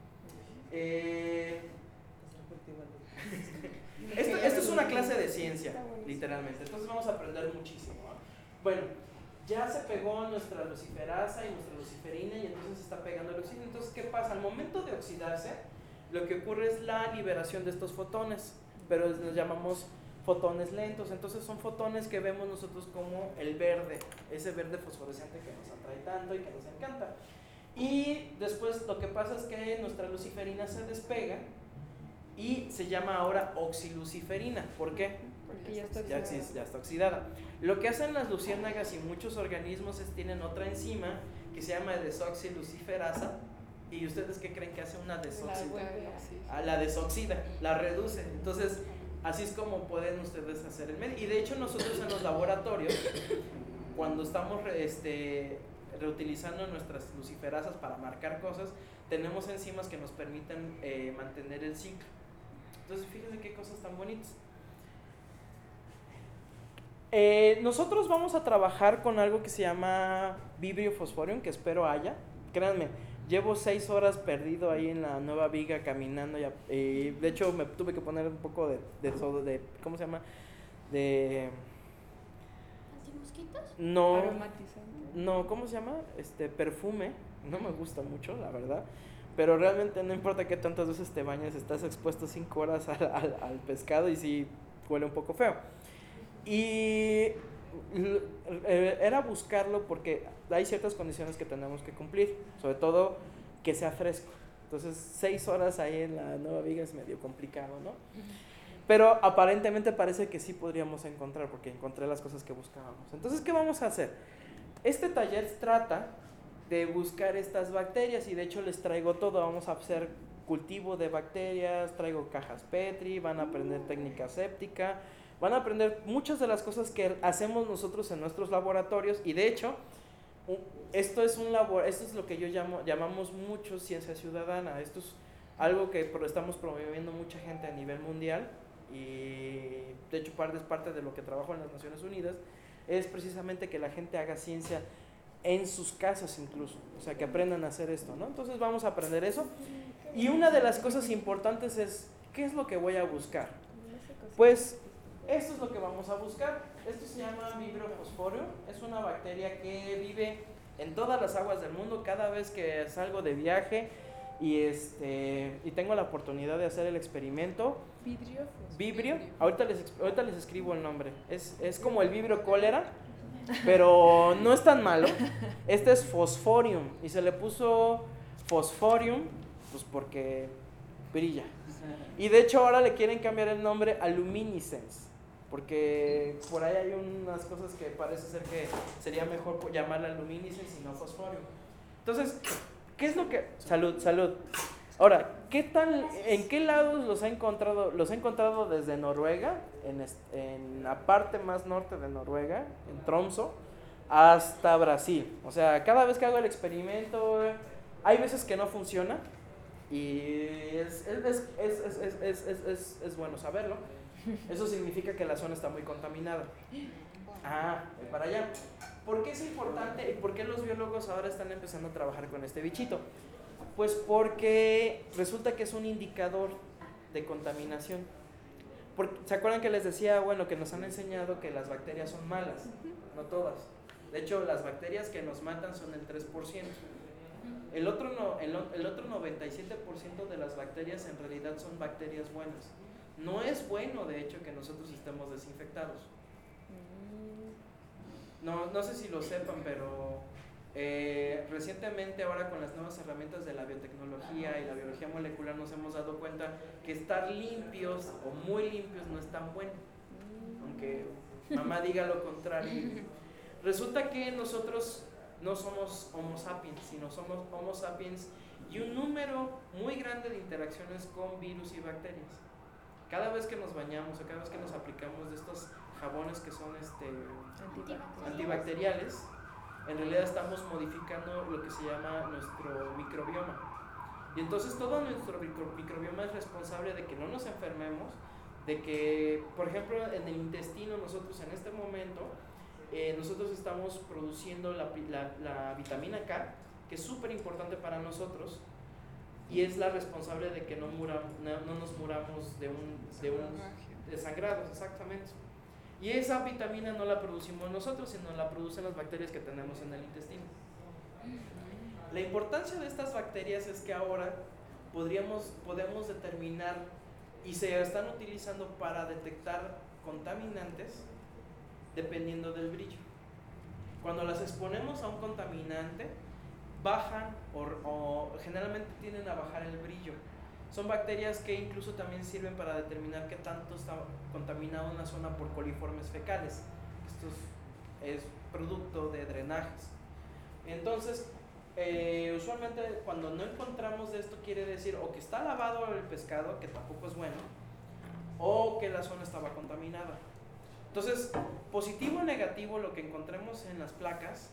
S2: Esto es una clase de ciencia, literalmente, entonces vamos a aprender muchísimo, ¿no? Bueno, ya se pegó nuestra luciferasa y nuestra luciferina y entonces se está pegando el oxígeno. Entonces, ¿qué pasa? Al momento de oxidarse, lo que ocurre es la liberación de estos fotones, pero los llamamos fotones lentos. Entonces son fotones que vemos nosotros como el verde, ese verde fosforescente que nos atrae tanto y que nos encanta. Y después lo que pasa es que nuestra luciferina se despega y se llama ahora oxiluciferina. ¿Por qué?
S3: Porque ya
S2: está oxidada. Lo que hacen las luciérnagas y muchos organismos tienen otra enzima que se llama desoxiluciferasa. ¿Y ustedes qué creen que hace una desoxida? La desoxida, la reduce. Entonces, así es como pueden ustedes hacer el medio. Y de hecho nosotros en los laboratorios, cuando estamos reutilizando nuestras luciferasas para marcar cosas, tenemos enzimas que nos permiten mantener el ciclo. Entonces, fíjense qué cosas tan bonitas. Nosotros vamos a trabajar con algo que se llama Vibrio Fosforium, que espero haya. Créanme, llevo 6 horas perdido ahí en la Nueva Viga caminando. De hecho, me tuve que poner un poco de ¿cómo se llama? De...
S4: ¿Antimosquitos?
S2: No,
S3: Aromatizante.
S2: no, ¿cómo se llama? Perfume. No me gusta mucho, la verdad. Pero realmente no importa qué tantas veces te bañes, estás expuesto 5 horas al pescado y sí huele un poco feo. Y era buscarlo porque hay ciertas condiciones que tenemos que cumplir, sobre todo que sea fresco. Entonces 6 horas ahí en la Nueva Viga es medio complicado, ¿no? Pero aparentemente parece que sí podríamos encontrar, porque encontré las cosas que buscábamos. Entonces, ¿qué vamos a hacer? Este taller trata de buscar estas bacterias y de hecho les traigo todo. Vamos a hacer cultivo de bacterias, traigo cajas Petri, van a aprender técnica séptica, van a aprender muchas de las cosas que hacemos nosotros en nuestros laboratorios. Y de hecho, esto es lo que llamamos mucho ciencia ciudadana. Esto es algo que estamos promoviendo mucha gente a nivel mundial, y de hecho parte de lo que trabajo en las Naciones Unidas es precisamente que la gente haga ciencia en sus casas incluso, o sea, que aprendan a hacer esto, ¿no? Entonces vamos a aprender eso. Y una de las cosas importantes es, ¿qué es lo que voy a buscar? Pues esto es lo que vamos a buscar. Esto se llama Vibrio fosforio, es una bacteria que vive en todas las aguas del mundo. Cada vez que salgo de viaje y tengo la oportunidad de hacer el experimento, Vibrio, ahorita les escribo el nombre, es como el Vibrio cólera, pero no es tan malo. Este es Fosforium y se le puso Fosforium pues porque brilla. Y de hecho ahora le quieren cambiar el nombre a Luminescence, porque por ahí hay unas cosas que parece ser que sería mejor llamarla Luminescence y no Fosforium. Entonces, ¿qué es lo que...? Salud. Ahora, ¿en qué lados los he encontrado? Los he encontrado desde Noruega, en la parte más norte de Noruega, en Tromsø, hasta Brasil. O sea, cada vez que hago el experimento, hay veces que no funciona y es bueno saberlo. Eso significa que la zona está muy contaminada. Para allá. ¿Por qué es importante y por qué los biólogos ahora están empezando a trabajar con este bichito? Pues porque resulta que es un indicador de contaminación. ¿Se acuerdan que les decía, bueno, que nos han enseñado que las bacterias son malas? No todas. De hecho, las bacterias que nos matan son el 3%. El otro 97% de las bacterias en realidad son bacterias buenas. No es bueno, de hecho, que nosotros estemos desinfectados. No sé si lo sepan, pero recientemente ahora con las nuevas herramientas de la biotecnología y la biología molecular nos hemos dado cuenta que estar limpios o muy limpios no es tan bueno, aunque mamá diga lo contrario. Resulta que nosotros no somos Homo sapiens, sino somos Homo sapiens y un número muy grande de interacciones con virus y bacterias. Cada vez que nos bañamos o cada vez que nos aplicamos de estos jabones que son antibacteriales, en realidad estamos modificando lo que se llama nuestro microbioma. Y entonces todo nuestro microbioma es responsable de que no nos enfermemos, de que, por ejemplo, en el intestino nosotros en este momento, nosotros estamos produciendo la vitamina K, que es súper importante para nosotros, y es la responsable de que no nos muramos de sangrados, exactamente. Y esa vitamina no la producimos nosotros, sino la producen las bacterias que tenemos en el intestino. La importancia de estas bacterias es que ahora podemos determinar y se están utilizando para detectar contaminantes dependiendo del brillo. Cuando las exponemos a un contaminante, bajan o generalmente tienden a bajar el brillo. Son bacterias que incluso también sirven para determinar qué tanto está contaminada una zona por coliformes fecales. Esto es producto de drenajes. Entonces, usualmente cuando no encontramos de esto quiere decir o que está lavado el pescado, que tampoco es bueno, o que la zona estaba contaminada. Entonces, positivo o negativo lo que encontremos en las placas,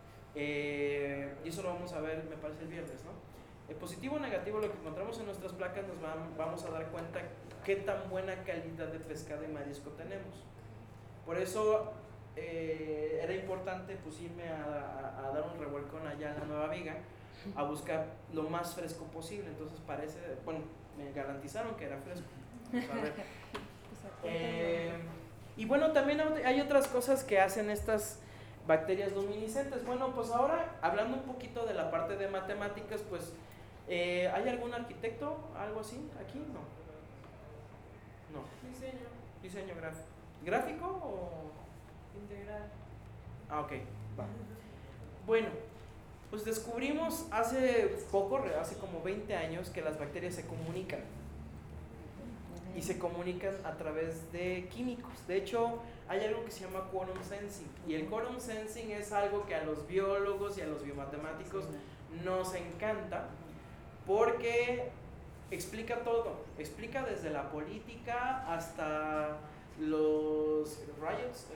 S2: y eso lo vamos a ver, me parece, el viernes, ¿no? El positivo o negativo lo que encontramos en nuestras placas nos vamos a dar cuenta qué tan buena calidad de pescado y marisco tenemos. Por eso era importante pues irme a dar un revolcón allá en la Nueva Viga a buscar lo más fresco posible. Entonces me garantizaron que era fresco. A ver. Y bueno, también hay otras cosas que hacen estas bacterias luminiscentes. Bueno, pues ahora hablando un poquito de la parte de matemáticas, pues ¿hay algún arquitecto, algo así aquí? No. Diseño gráfico. ¿Gráfico o
S3: integral?
S2: Ok, va. Bueno, pues descubrimos hace como 20 años que las bacterias se comunican. Y se comunican a través de químicos. De hecho, hay algo que se llama quorum sensing. Y el quorum sensing es algo que a los biólogos y a los biomatemáticos nos encanta porque explica todo. Explica desde la política hasta los riots.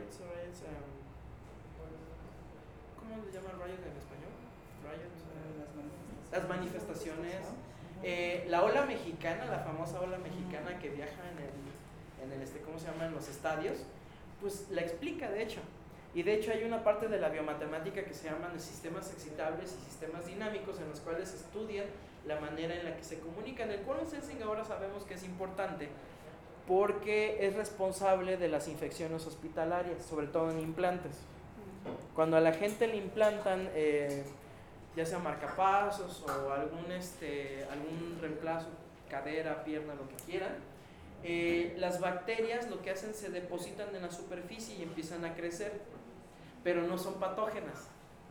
S2: ¿Cómo le llaman riot en español? Las manifestaciones. La ola mexicana, la famosa ola mexicana que viaja en el ¿cómo se llama? En los estadios, pues la explica de hecho. Y de hecho hay una parte de la biomatemática que se llaman sistemas excitables y sistemas dinámicos, en los cuales estudian la manera en la que se comunican. El quorum sensing ahora sabemos que es importante porque es responsable de las infecciones hospitalarias, sobre todo en implantes. Cuando a la gente le implantan ya sea marcapasos o algún reemplazo, cadera, pierna, lo que quieran, las bacterias lo que hacen, se depositan en la superficie y empiezan a crecer, pero no son patógenas.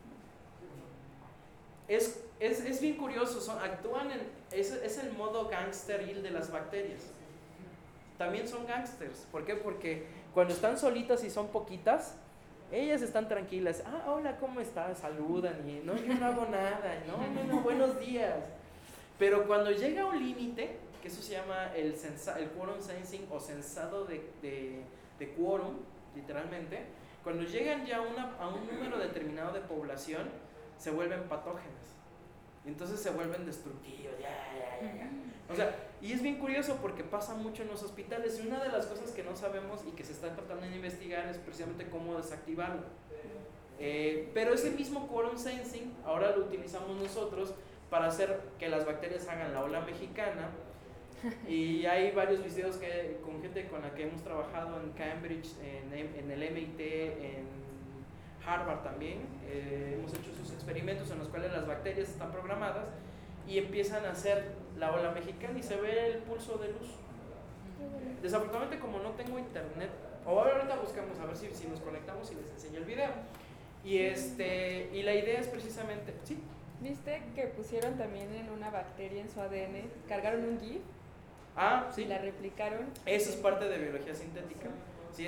S2: Es bien curioso, actúan es el modo gangsteril de las bacterias. También son gangsters. ¿Por qué? Porque cuando están solitas y son poquitas, ellas están tranquilas. Hola, ¿cómo estás? Saludan y no, yo no hago nada. No, buenos días. Pero cuando llega a un límite, que eso se llama el quorum sensing o sensado de quorum, literalmente, cuando llegan ya a un número determinado de población, se vuelven patógenas. Entonces se vuelven destructivos. O sea, y es bien curioso porque pasa mucho en los hospitales, y una de las cosas que no sabemos y que se está tratando de investigar es precisamente cómo desactivarlo. Pero ese mismo quorum sensing ahora lo utilizamos nosotros para hacer que las bacterias hagan la ola mexicana, y hay varios videos con gente con la que hemos trabajado en Cambridge, en el MIT, en Harvard también. Hemos hecho esos experimentos en los cuales las bacterias están programadas y empiezan a hacer la ola mexicana y se ve el pulso de luz. Desafortunadamente, como no tengo internet, ahorita buscamos a ver si nos conectamos y les enseño el video. Y la idea es precisamente, ¿sí?
S3: ¿Viste que pusieron también en una bacteria en su ADN, cargaron un GIF?
S2: Sí.
S3: Y la replicaron.
S2: Eso es parte de biología sintética. Sí,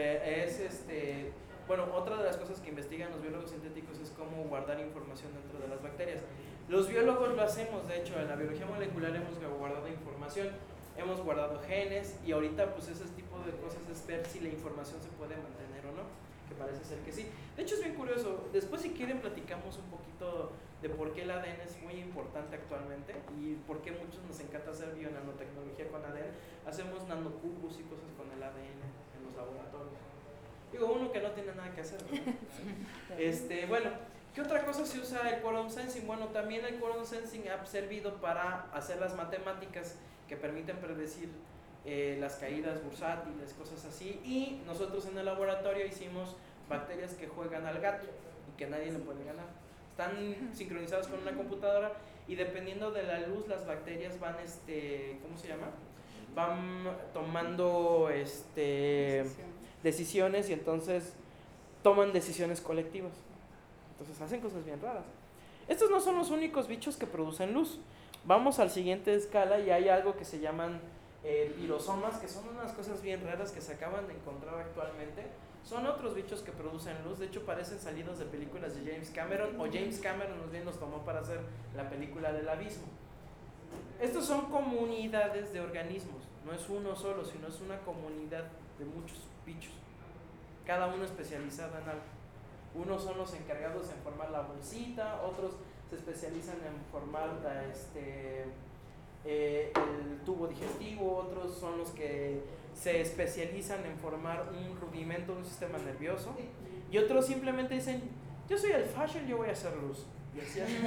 S2: bueno, otra de las cosas que investigan los biólogos sintéticos es cómo guardar información dentro de las bacterias. Los biólogos lo hacemos, de hecho, en la biología molecular hemos guardado información, hemos guardado genes, y ahorita pues ese tipo de cosas es ver si la información se puede mantener o no, que parece ser que sí. De hecho es bien curioso. Después, si quieren, platicamos un poquito de por qué el ADN es muy importante actualmente y por qué muchos nos encanta hacer bionanotecnología con ADN. Hacemos nanocubos y cosas con el ADN en los laboratorios. Digo, uno que no tiene nada que hacer, ¿verdad? Bueno, ¿qué otra cosa se usa el quorum sensing? Bueno, también el quorum sensing ha servido para hacer las matemáticas que permiten predecir las caídas bursátiles, cosas así. Y nosotros en el laboratorio hicimos bacterias que juegan al gato y que nadie le puede ganar. Están sincronizadas con una computadora, y dependiendo de la luz, las bacterias van, ¿cómo se llama? Van tomando decisiones, y entonces toman decisiones colectivas. Entonces hacen cosas bien raras. Estos no son los únicos bichos que producen luz. Vamos al siguiente escala y hay algo que se llaman pirosomas, que son unas cosas bien raras que se acaban de encontrar actualmente. Son otros bichos que producen luz. De hecho, parecen salidos de películas de James Cameron, o James Cameron más bien los tomó para hacer la película del abismo. Estos son comunidades de organismos, no es uno solo, sino es una comunidad de muchos bichos, cada uno especializado en algo. Unos son los encargados en formar la bolsita, otros se especializan en formar el tubo digestivo, otros son los que se especializan en formar un rudimento de un sistema nervioso, y otros simplemente dicen: yo soy el fashion, yo voy a hacer luz, y así hacen.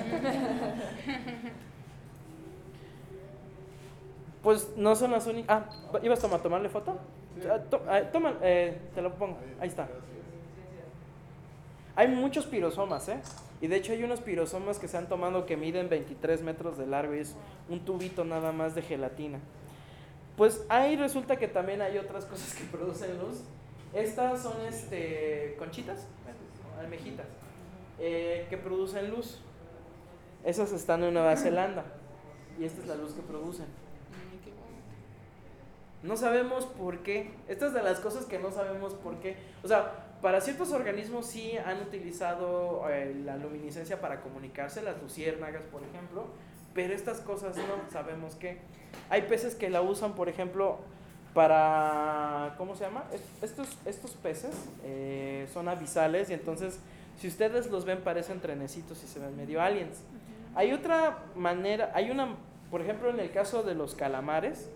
S2: Pues no son las únicas. ¿Ibas a tomarle foto? Toma, te lo pongo, ahí está. Hay muchos pirosomas, y de hecho hay unos pirosomas que se han tomado que miden 23 metros de largo, y es un tubito nada más de gelatina. Pues ahí resulta que también hay otras cosas que producen luz. Estas son conchitas, almejitas, que producen luz. Esas están en Nueva Zelanda, y esta es la luz que producen. No sabemos por qué. Esta es de las cosas que no sabemos por qué. O sea, para ciertos organismos sí han utilizado la luminiscencia para comunicarse, las luciérnagas, por ejemplo, pero estas cosas no sabemos qué. Hay peces que la usan, por ejemplo, para... ¿Cómo se llama? Estos peces son abisales, y entonces, si ustedes los ven, parecen trenecitos y se ven medio aliens. Hay otra manera, por ejemplo, en el caso de los calamares,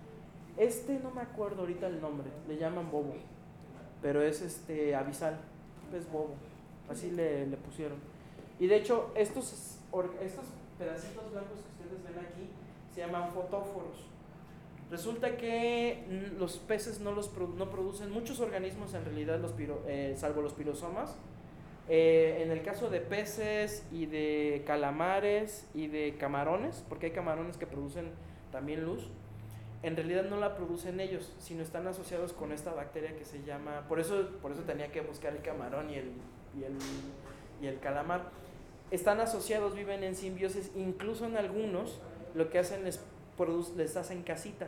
S2: no me acuerdo ahorita el nombre, le llaman bobo, pero es abisal. pez bobo, así le pusieron. Y de hecho, estos pedacitos blancos que ustedes ven aquí se llaman fotóforos. Resulta que los peces no producen, muchos organismos en realidad, salvo los pirosomas. En el caso de peces y de calamares y de camarones, porque hay camarones que producen también luz, en realidad no la producen ellos, sino están asociados con esta bacteria que se llama, por eso tenía que buscar el camarón y el calamar. Están asociados, viven en simbiosis, incluso en algunos lo que hacen es les hacen casitas.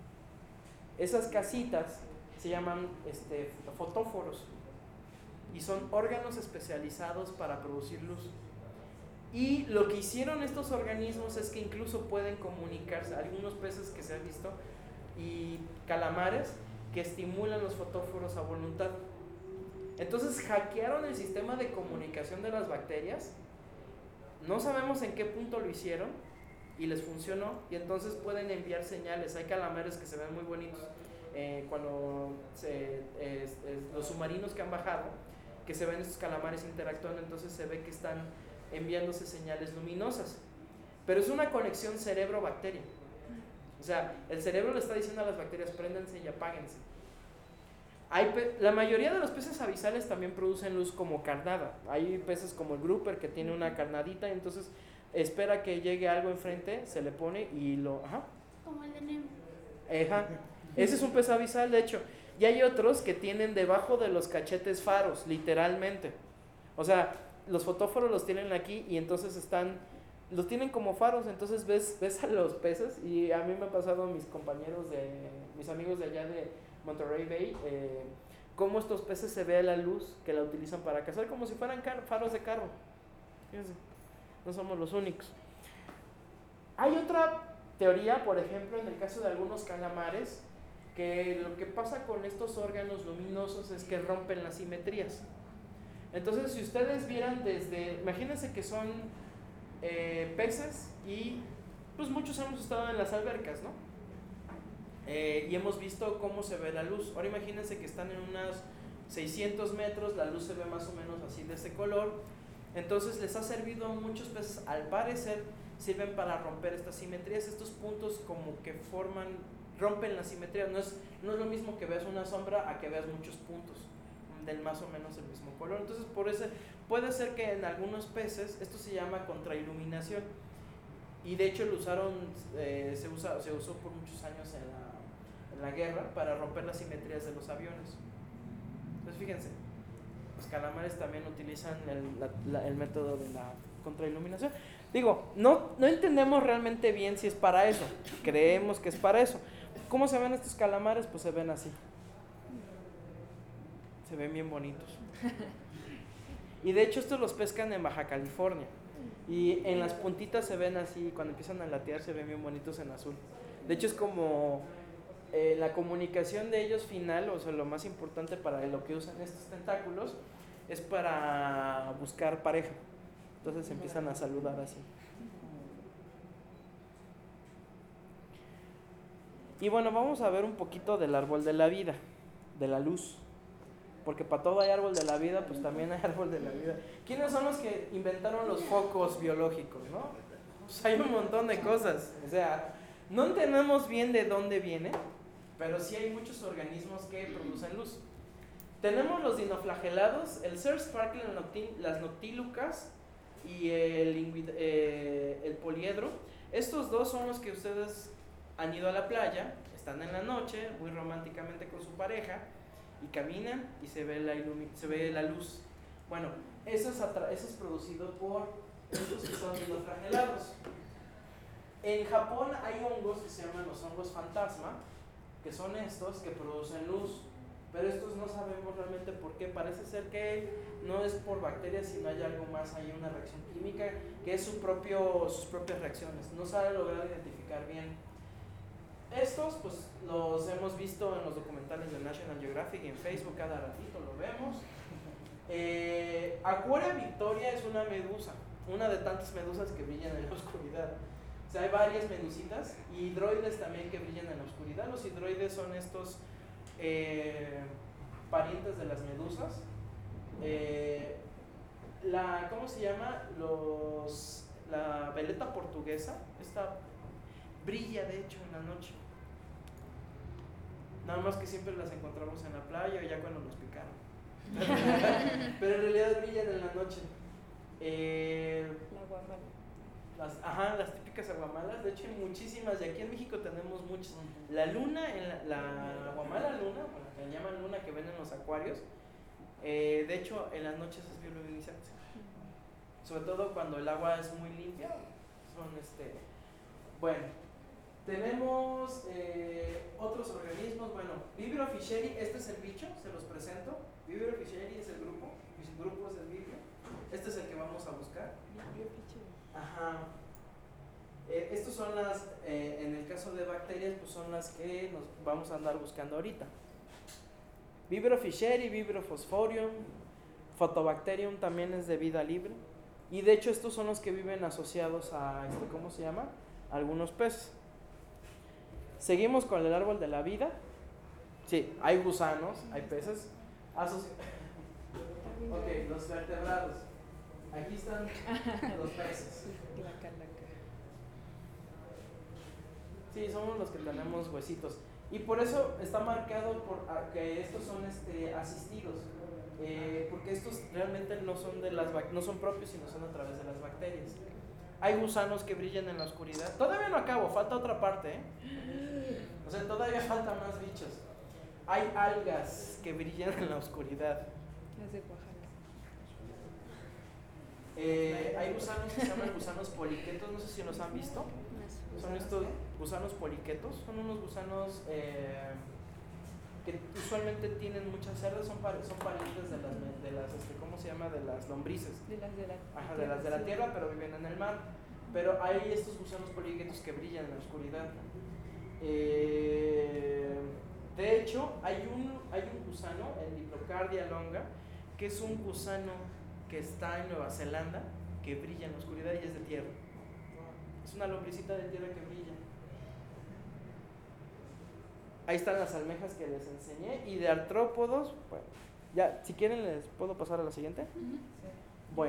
S2: Esas casitas se llaman fotóforos y son órganos especializados para producir luz. Y lo que hicieron estos organismos es que incluso pueden comunicarse, algunos peces que se han visto y calamares que estimulan los fotóforos a voluntad. Entonces hackearon el sistema de comunicación de las bacterias, no sabemos en qué punto lo hicieron y les funcionó, y entonces pueden enviar señales. Hay calamares que se ven muy bonitos cuando los submarinos que han bajado, que se ven estos calamares interactuando, entonces se ve que están enviándose señales luminosas, pero es una conexión cerebro-bacteria. O sea, el cerebro le está diciendo a las bacterias: préndanse y apáguense. La mayoría de los peces abisales también producen luz como carnada. Hay peces como el grouper que tiene una carnadita, entonces espera que llegue algo enfrente, se le pone y lo...
S4: Como el de Nemo.
S2: Ese es un pez abisal, de hecho. Y hay otros que tienen debajo de los cachetes faros, literalmente. O sea, los fotóforos los tienen aquí y entonces los tienen como faros. Entonces ves a los peces, y a mí me ha pasado a mis amigos de allá de Monterey Bay, cómo estos peces se ve la luz que la utilizan para cazar, como si fueran faros de carro. Fíjense, no somos los únicos. Hay otra teoría, por ejemplo, en el caso de algunos calamares, que lo que pasa con estos órganos luminosos es que rompen las simetrías. Entonces, si ustedes vieran imagínense que son peces y pues muchos hemos estado en las albercas, ¿no? Y hemos visto cómo se ve la luz. Ahora imagínense que están en unos 600 metros, la luz se ve más o menos así de ese color. Entonces les ha servido a muchos peces, al parecer sirven para romper estas simetrías. Estos puntos como que rompen la simetría. No es lo mismo que veas una sombra a que veas muchos puntos del más o menos el mismo color. Entonces por eso puede ser que en algunos peces esto se llama contrailuminación, y de hecho lo usaron, se usó por muchos años en la guerra para romper las simetrías de los aviones. Entonces fíjense, los calamares también utilizan el método de la contrailuminación. Digo, no entendemos realmente bien si es para eso, creemos que es para eso. ¿Cómo se ven estos calamares? Pues se ven así. Se ven bien bonitos. Y de hecho estos los pescan en Baja California. Y en las puntitas se ven así, cuando empiezan a latear se ven bien bonitos en azul. De hecho es como la comunicación de ellos final, o sea, lo más importante para lo que usan estos tentáculos es para buscar pareja. Entonces empiezan a saludar así. Y bueno, vamos a ver un poquito del árbol de la vida, de la luz. Porque para todo hay árbol de la vida, pues también hay árbol de la vida. ¿Quiénes son los que inventaron los focos biológicos, no? Pues hay un montón de cosas. O sea, no entendemos bien de dónde viene, pero sí hay muchos organismos que producen luz. Tenemos los dinoflagelados, el Cerf sparkle, las noctílucas y el poliedro. Estos dos son los que ustedes han ido a la playa, están en la noche, muy románticamente con su pareja, y caminan y se ve la luz. Bueno, eso es producido por estos que son dinoflagelados. En Japón hay hongos que se llaman los hongos fantasma, que son estos que producen luz, pero estos no sabemos realmente por qué. Parece ser que no es por bacterias, sino hay algo más, hay una reacción química que es sus propias reacciones. No se ha logrado identificar bien. Estos pues los hemos visto en los documentales de National Geographic y en Facebook cada ratito lo vemos. Aquaria Victoria es una medusa, una de tantas medusas que brillan en la oscuridad. O sea, hay varias medusitas y hidroides también que brillan en la oscuridad. Los hidroides son estos parientes de las medusas. ¿Cómo se llama? La veleta portuguesa, esta brilla de hecho en la noche. Nada más que siempre las encontramos en la playa o ya cuando nos picaron. Pero en realidad brillan en la noche.
S3: La guamala.
S2: Las típicas aguamalas. De hecho hay muchísimas. Y aquí en México tenemos muchas. La luna, la guamala luna, bueno, que le llaman luna, que ven en los acuarios. De hecho en las noches es bioluminiscente. Sobre todo cuando el agua es muy limpia. Bueno, tenemos otros organismos. Bueno, Vibrio fischeri, este es el bicho, se los presento. Vibrio fischeri es el grupo es el Vibrio. Este es el que vamos a buscar.
S3: Vibrio fischeri.
S2: Ajá. Estos son en el caso de bacterias, pues son las que nos vamos a andar buscando ahorita. Vibrio fischeri, Vibrio fosforium, Photobacterium también es de vida libre. Y de hecho estos son los que viven asociados a, ¿cómo se llama? Algunos peces. Seguimos con el árbol de la vida. Sí, hay gusanos, hay peces. Ok, los vertebrados. Aquí están los peces.
S3: La calaca.
S2: Sí, somos los que tenemos huesitos. Y por eso está marcado que estos son asistidos. Porque estos realmente no son propios, sino son a través de las bacterias. Hay gusanos que brillan en la oscuridad. Todavía no acabo, falta otra parte, O sea, todavía falta más bichos. Hay algas que brillan en la oscuridad.
S3: Las de Oaxaca.
S2: Hay gusanos que se llaman gusanos poliquetos, no sé si los han visto. Son estos gusanos poliquetos, son unos gusanos que usualmente tienen muchas cerdas, son parientes de las ¿cómo se llama? De las lombrices.
S3: De las de la
S2: Ajá, de las de la tierra, pero viven en el mar. Pero hay estos gusanos poliquetos que brillan en la oscuridad. De hecho, hay un gusano, el Diplocardia longa, que es un gusano que está en Nueva Zelanda, que brilla en la oscuridad y es de tierra. Es una lombricita de tierra que brilla. Ahí están las almejas que les enseñé. Y de artrópodos, bueno, ya, si quieren les puedo pasar a la siguiente. Bueno.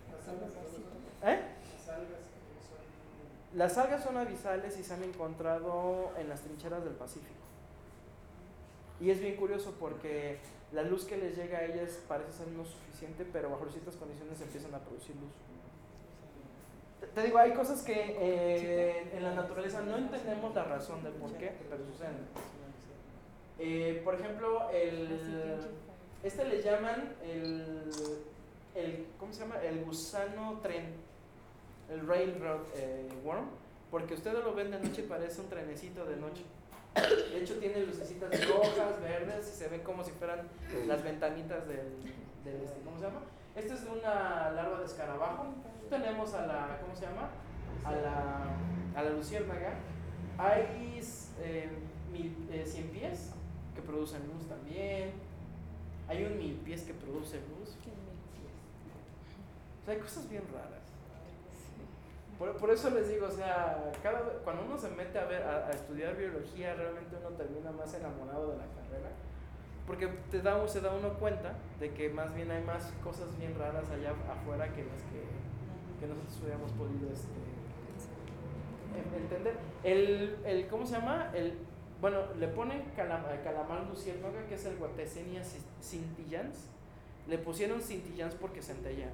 S2: Las algas son abisales y se han encontrado en las trincheras del Pacífico. Y es bien curioso porque la luz que les llega a ellas parece ser no suficiente, pero bajo ciertas condiciones empiezan a producir luz. Te digo, hay cosas que en la naturaleza no entendemos la razón del por qué, pero suceden. Por ejemplo, le llaman ¿cómo se llama? El gusano tren, el railroad worm, porque ustedes lo ven de noche y parece un trenecito de noche. De hecho tiene lucecitas rojas, verdes y se ven como si fueran las ventanitas ¿cómo se llama? Este es de una larva de escarabajo. Tenemos a la, ¿cómo se llama? A la luciérnaga. Hay 100 pies que producen luz también. Hay un 1000 pies que produce luz. O sea, hay cosas bien raras. Por eso les digo, o sea, cuando uno se mete a estudiar biología, realmente uno termina más enamorado de la carrera. Porque se da uno cuenta de que más bien hay más cosas bien raras allá afuera que las que nosotros hubiéramos podido entender. ¿Cómo se llama? Bueno, le ponen calamar luciérnaga, que es el Guatesenia scintillans. Le pusieron scintillans porque centellean.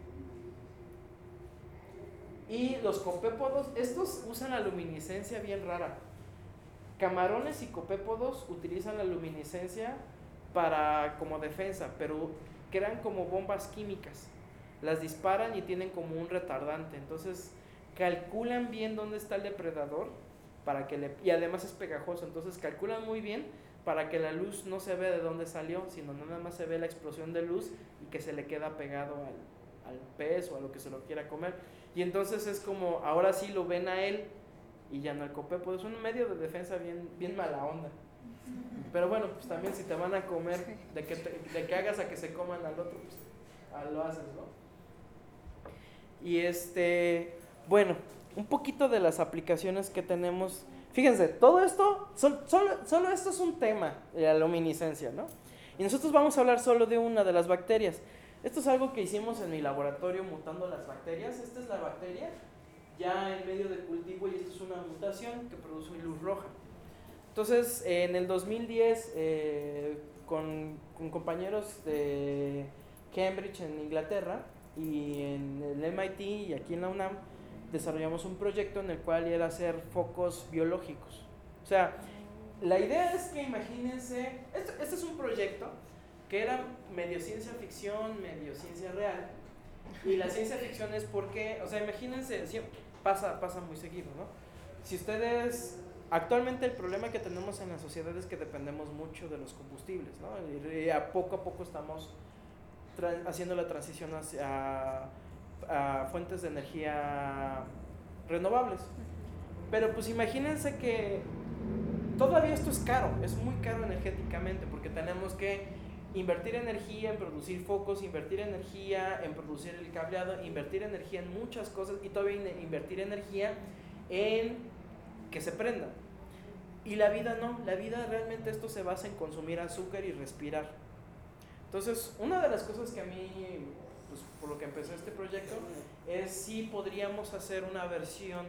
S2: Y los copépodos, estos usan la luminiscencia bien rara. Camarones y copépodos utilizan la luminiscencia como defensa, pero crean como bombas químicas. Las disparan y tienen como un retardante. Entonces calculan bien dónde está el depredador y además es pegajoso. Entonces calculan muy bien para que la luz no se vea de dónde salió, sino nada más se ve la explosión de luz y que se le queda pegado al pez o a lo que se lo quiera comer. Y entonces es como, ahora sí lo ven a él y ya no al copépodo. Es un medio de defensa bien mala onda. Pero bueno, pues también si te van a comer, de que hagas a que se coman al otro, pues lo haces, ¿no? Y bueno, un poquito de las aplicaciones que tenemos. Fíjense, todo esto, solo esto es un tema, la luminiscencia, ¿no? Y nosotros vamos a hablar solo de una de las bacterias. Esto es algo que hicimos en mi laboratorio mutando las bacterias. Esta es la bacteria ya en medio de cultivo y esta es una mutación que produce luz roja. Entonces, en el 2010, con compañeros de Cambridge en Inglaterra y en el MIT y aquí en la UNAM, desarrollamos un proyecto en el cual era hacer focos biológicos. O sea, la idea es que imagínense, este es un proyecto que era medio ciencia ficción, medio ciencia real. Y la ciencia ficción es porque, o sea, imagínense, pasa muy seguido, ¿no? Si ustedes, actualmente el problema que tenemos en la sociedad es que dependemos mucho de los combustibles, ¿no? Y a poco estamos haciendo la transición hacia a fuentes de energía renovables. Pero pues imagínense que todavía esto es caro, es muy caro energéticamente porque tenemos que invertir energía en producir focos, invertir energía en producir el cableado, invertir energía en muchas cosas y todavía invertir energía en que se prenda. Y la vida no, la vida realmente esto se basa en consumir azúcar y respirar. Entonces, una de las cosas que a mí, pues, por lo que empezó este proyecto, es si podríamos hacer una versión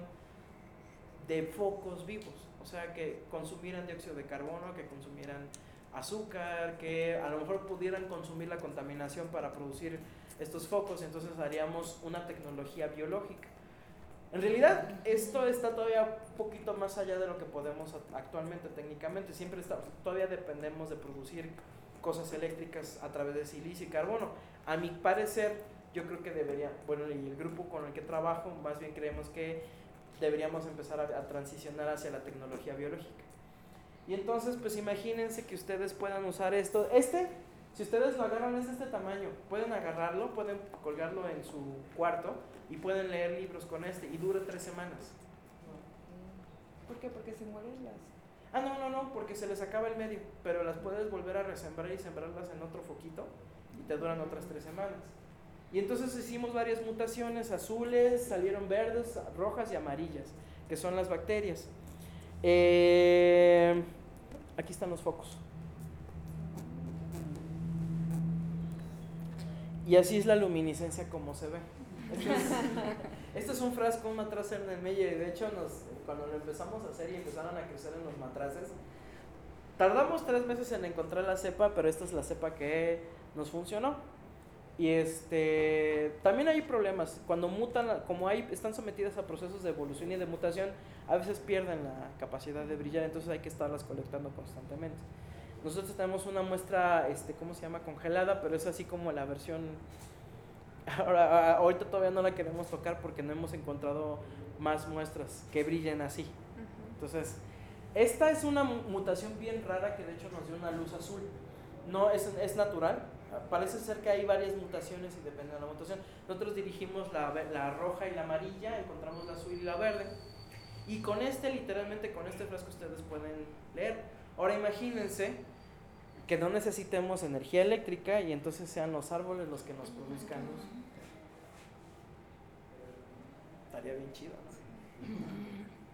S2: de focos vivos, o sea, que consumieran dióxido de carbono, que consumieran azúcar, que a lo mejor pudieran consumir la contaminación para producir estos focos, entonces haríamos una tecnología biológica. En realidad, esto está todavía un poquito más allá de lo que podemos actualmente, técnicamente, todavía dependemos de producir cosas eléctricas a través de silicio y carbono. A mi parecer, yo creo que y el grupo con el que trabajo, más bien creemos que deberíamos empezar a transicionar hacia la tecnología biológica. Y entonces, pues imagínense que ustedes puedan usar esto. Si ustedes lo agarran, es de este tamaño. Pueden agarrarlo, pueden colgarlo en su cuarto y pueden leer libros con y dura 3 semanas.
S3: ¿Por qué? Porque se mueren las...
S2: No, porque se les acaba el medio, pero las puedes volver a resembrar y sembrarlas en otro foquito y te duran otras 3 semanas. Y entonces hicimos varias mutaciones, azules, salieron verdes, rojas y amarillas, que son las bacterias. Aquí están los focos. Y así es la luminiscencia como se ve. Este es un frasco, un matraz en el Meyer, y de hecho cuando lo empezamos a hacer y empezaron a crecer en los matraces, tardamos 3 meses en encontrar la cepa, pero esta es la cepa que nos funcionó. Y también hay problemas, cuando mutan, como están sometidas a procesos de evolución y de mutación, a veces pierden la capacidad de brillar, entonces hay que estarlas colectando constantemente. Nosotros tenemos una muestra, congelada, pero es así como la versión. Ahorita todavía no la queremos tocar porque no hemos encontrado más muestras que brillen así. Entonces, esta es una mutación bien rara que de hecho nos dio una luz azul. No es natural. Parece ser que hay varias mutaciones y depende de la mutación. Nosotros dirigimos la roja y la amarilla, encontramos la azul y la verde. Y literalmente con este frasco ustedes pueden leer. Ahora imagínense que no necesitemos energía eléctrica y entonces sean los árboles los que nos produzcan luz. Estaría bien chido, ¿no?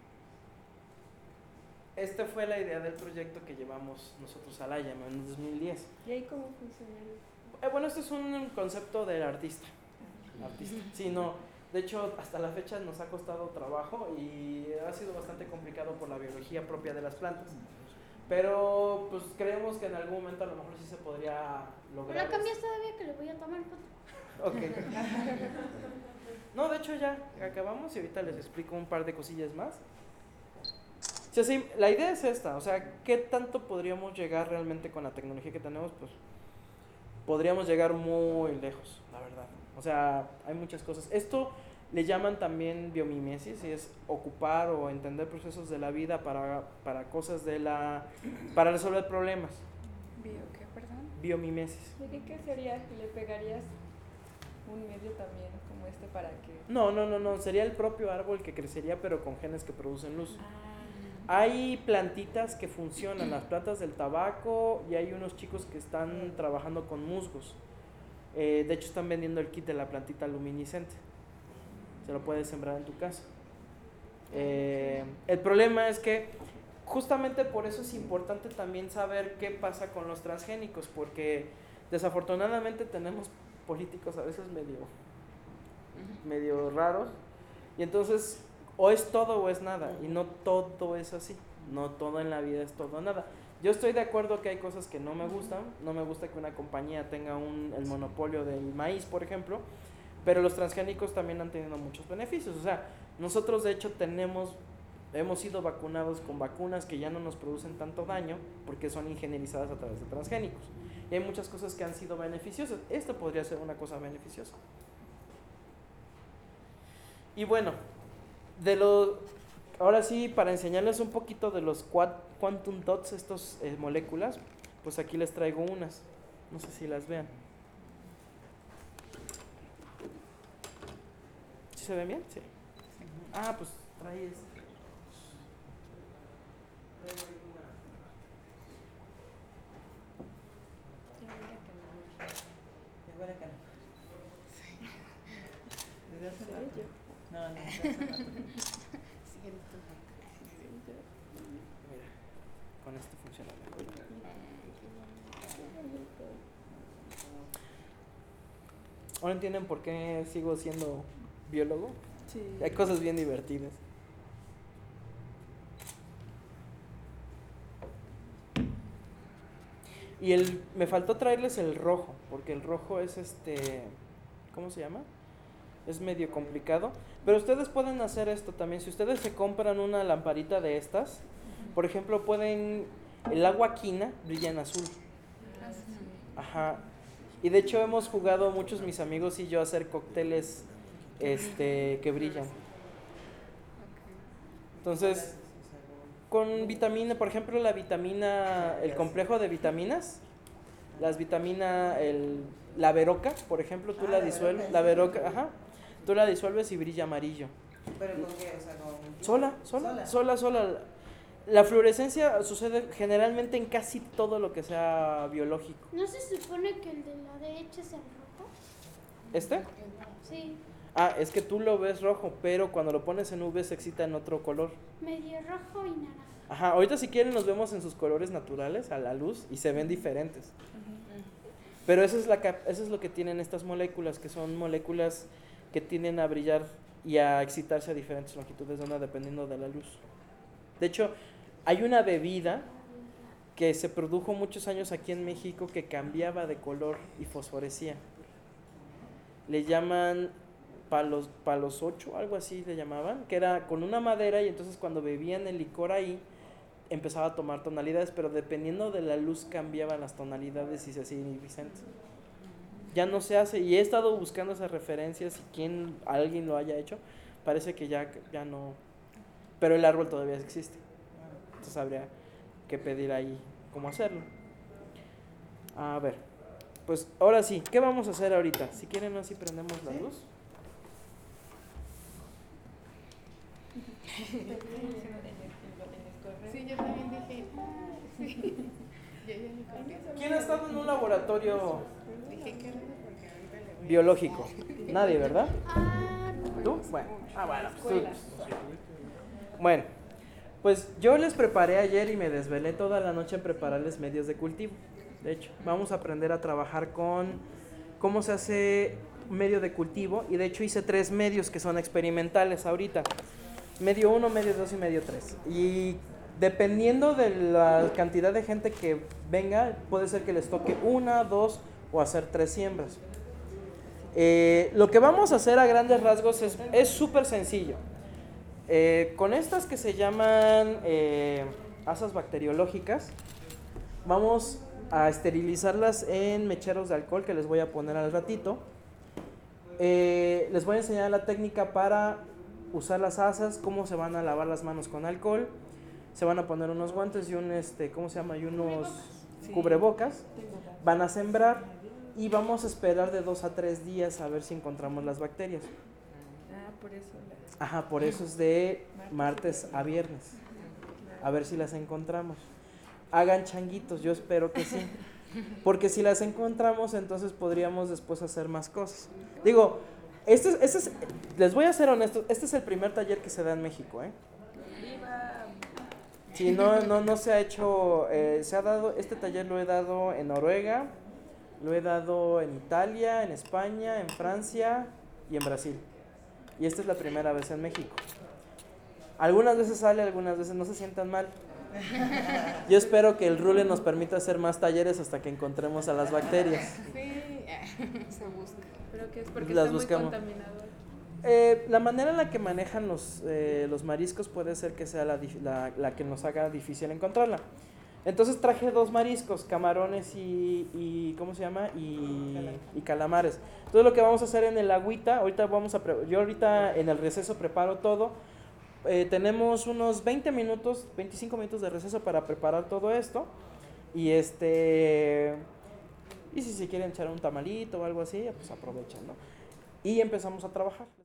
S2: Esta fue la idea del proyecto que llevamos nosotros a la IAM en 2010.
S3: ¿Y ahí cómo funciona?
S2: Bueno, este es un concepto del artista. Sí, no. De hecho, hasta la fecha nos ha costado trabajo y ha sido bastante complicado por la biología propia de las plantas. Pero pues creemos que en algún momento a lo mejor sí se podría lograr.
S4: ¿Pero cambias todavía que le voy a tomar foto?
S2: Ok. No, de hecho ya acabamos y ahorita les explico un par de cosillas más. O sea, la idea es esta, o sea, ¿qué tanto podríamos llegar realmente con la tecnología que tenemos? Pues podríamos llegar muy lejos, la verdad. O sea, hay muchas cosas. Esto le llaman también biomimesis, y es ocupar o entender procesos de la vida para cosas para resolver problemas.
S3: ¿Bio qué, perdón?
S2: Biomimesis.
S3: ¿Y qué sería? ¿Le pegarías un medio también como para que...?
S2: No, sería el propio árbol que crecería pero con genes que producen luz. Hay plantitas que funcionan, las plantas del tabaco, y hay unos chicos que están trabajando con musgos. De hecho están vendiendo el kit de la plantita luminiscente. Se lo puedes sembrar en tu casa. El problema es que justamente por eso es importante también saber qué pasa con los transgénicos, porque desafortunadamente tenemos políticos a veces medio raros, y entonces o es todo o es nada, y no todo es así, no todo en la vida es todo o nada. Yo estoy de acuerdo que hay cosas que no me gustan, no me gusta que una compañía tenga el monopolio del maíz, por ejemplo, pero los transgénicos también han tenido muchos beneficios. O sea, nosotros de hecho hemos sido vacunados con vacunas que ya no nos producen tanto daño porque son ingenierizadas a través de transgénicos. Y hay muchas cosas que han sido beneficiosas. Esto podría ser una cosa beneficiosa. Y bueno, ahora sí, para enseñarles un poquito de los quantum dots, estas moléculas, pues aquí les traigo unas. No sé si las vean. ¿Sí se ven bien? Sí. Ah, pues trae este. Mira, con esto funciona mejor. ¿Ahora entienden por qué sigo siendo biólogo?
S3: Sí.
S2: Hay cosas bien divertidas. Y me faltó traerles el rojo, porque el rojo es ¿cómo se llama? Es medio complicado, pero ustedes pueden hacer esto también. Si ustedes se compran una lamparita de estas, por ejemplo, el agua quina brilla en azul. Ajá. Y de hecho hemos jugado muchos mis amigos y yo a hacer cócteles que brillan. Entonces, con vitamina, por ejemplo, el complejo de vitaminas, la veroca, por ejemplo, tú la disuelves, la veroca, ajá, tú la disuelves y brilla amarillo.
S5: ¿Pero con qué? O sea,
S2: Sola. La fluorescencia sucede generalmente en casi todo lo que sea biológico.
S4: ¿No se supone que el de la derecha es el rojo?
S2: ¿Este?
S4: Sí,
S2: Ah, es que tú lo ves rojo, pero cuando lo pones en V se excita en otro color.
S4: medio rojo y naranja.
S2: Ajá, ahorita si quieren nos vemos en sus colores naturales a la luz y se ven diferentes. Pero eso es lo que tienen estas moléculas, que son moléculas que tienden a brillar y a excitarse a diferentes longitudes de onda dependiendo de la luz. De hecho, hay una bebida que se produjo muchos años aquí en México que cambiaba de color y fosforecía. Le llaman palos 8, algo así le llamaban, que era con una madera y entonces cuando bebían el licor ahí empezaba a tomar tonalidades, pero dependiendo de la luz cambiaban las tonalidades y se hacía iridiscente. Ya no se hace, y he estado buscando esas referencias y alguien lo haya hecho, parece que ya no, pero el árbol todavía existe, entonces habría que pedir ahí cómo hacerlo. A ver, pues ahora sí, ¿qué vamos a hacer ahorita? Si quieren, así prendemos la luz.
S6: Sí, yo también dije, sí.
S2: ¿Quién ha estado en un laboratorio
S6: Dije, qué raro, porque ahorita le voy a...
S2: biológico? Nadie, ¿verdad?
S4: Ah,
S2: ¿Tú? Bueno, pues tú. Bueno, pues yo les preparé ayer y me desvelé toda la noche en prepararles medios de cultivo. De hecho, vamos a aprender a trabajar con cómo se hace medio de cultivo, y de hecho hice 3 medios que son experimentales ahorita. Medio 1, medio 2 y medio 3. Y dependiendo de la cantidad de gente que venga, puede ser que les toque 1, 2 o hacer 3 siembras. Lo que vamos a hacer a grandes rasgos es súper sencillo. Con estas que se llaman asas bacteriológicas, vamos a esterilizarlas en mecheros de alcohol que les voy a poner al ratito. Les voy a enseñar la técnica para usar las asas, cómo se van a lavar las manos con alcohol, se van a poner unos guantes y unos cubrebocas, van a sembrar y vamos a esperar de 2 a 3 días a ver si encontramos las bacterias.
S3: Ah, por eso.
S2: Ajá, por eso es de martes a viernes, a ver si las encontramos. Hagan changuitos, yo espero que sí, porque si las encontramos entonces podríamos después hacer más cosas. Digo, les voy a ser honestos, este es el primer taller que se da en México, ¿eh? Sí, no se ha hecho, se ha dado, este taller lo he dado en Noruega, lo he dado en Italia, en España, en Francia y en Brasil. Y esta es la primera vez en México. Algunas veces sale, algunas veces no, se sientan mal. Yo espero que el Rule nos permita hacer más talleres hasta que encontremos a las bacterias.
S6: Sí, se busca.
S3: Pero que es porque
S2: Las
S3: está
S2: buscamos.
S3: muy contaminado.
S2: La manera en la que manejan los mariscos puede ser que sea la que nos haga difícil encontrarla. Entonces traje 2 mariscos, camarones y ¿cómo se llama? Y calamares. Entonces lo que vamos a hacer en el agüita, yo ahorita en el receso preparo todo. Tenemos unos 20 minutos, 25 minutos de receso para preparar todo esto. Y y si se quieren echar un tamalito o algo así, pues aprovechan, ¿no? Y empezamos a trabajar.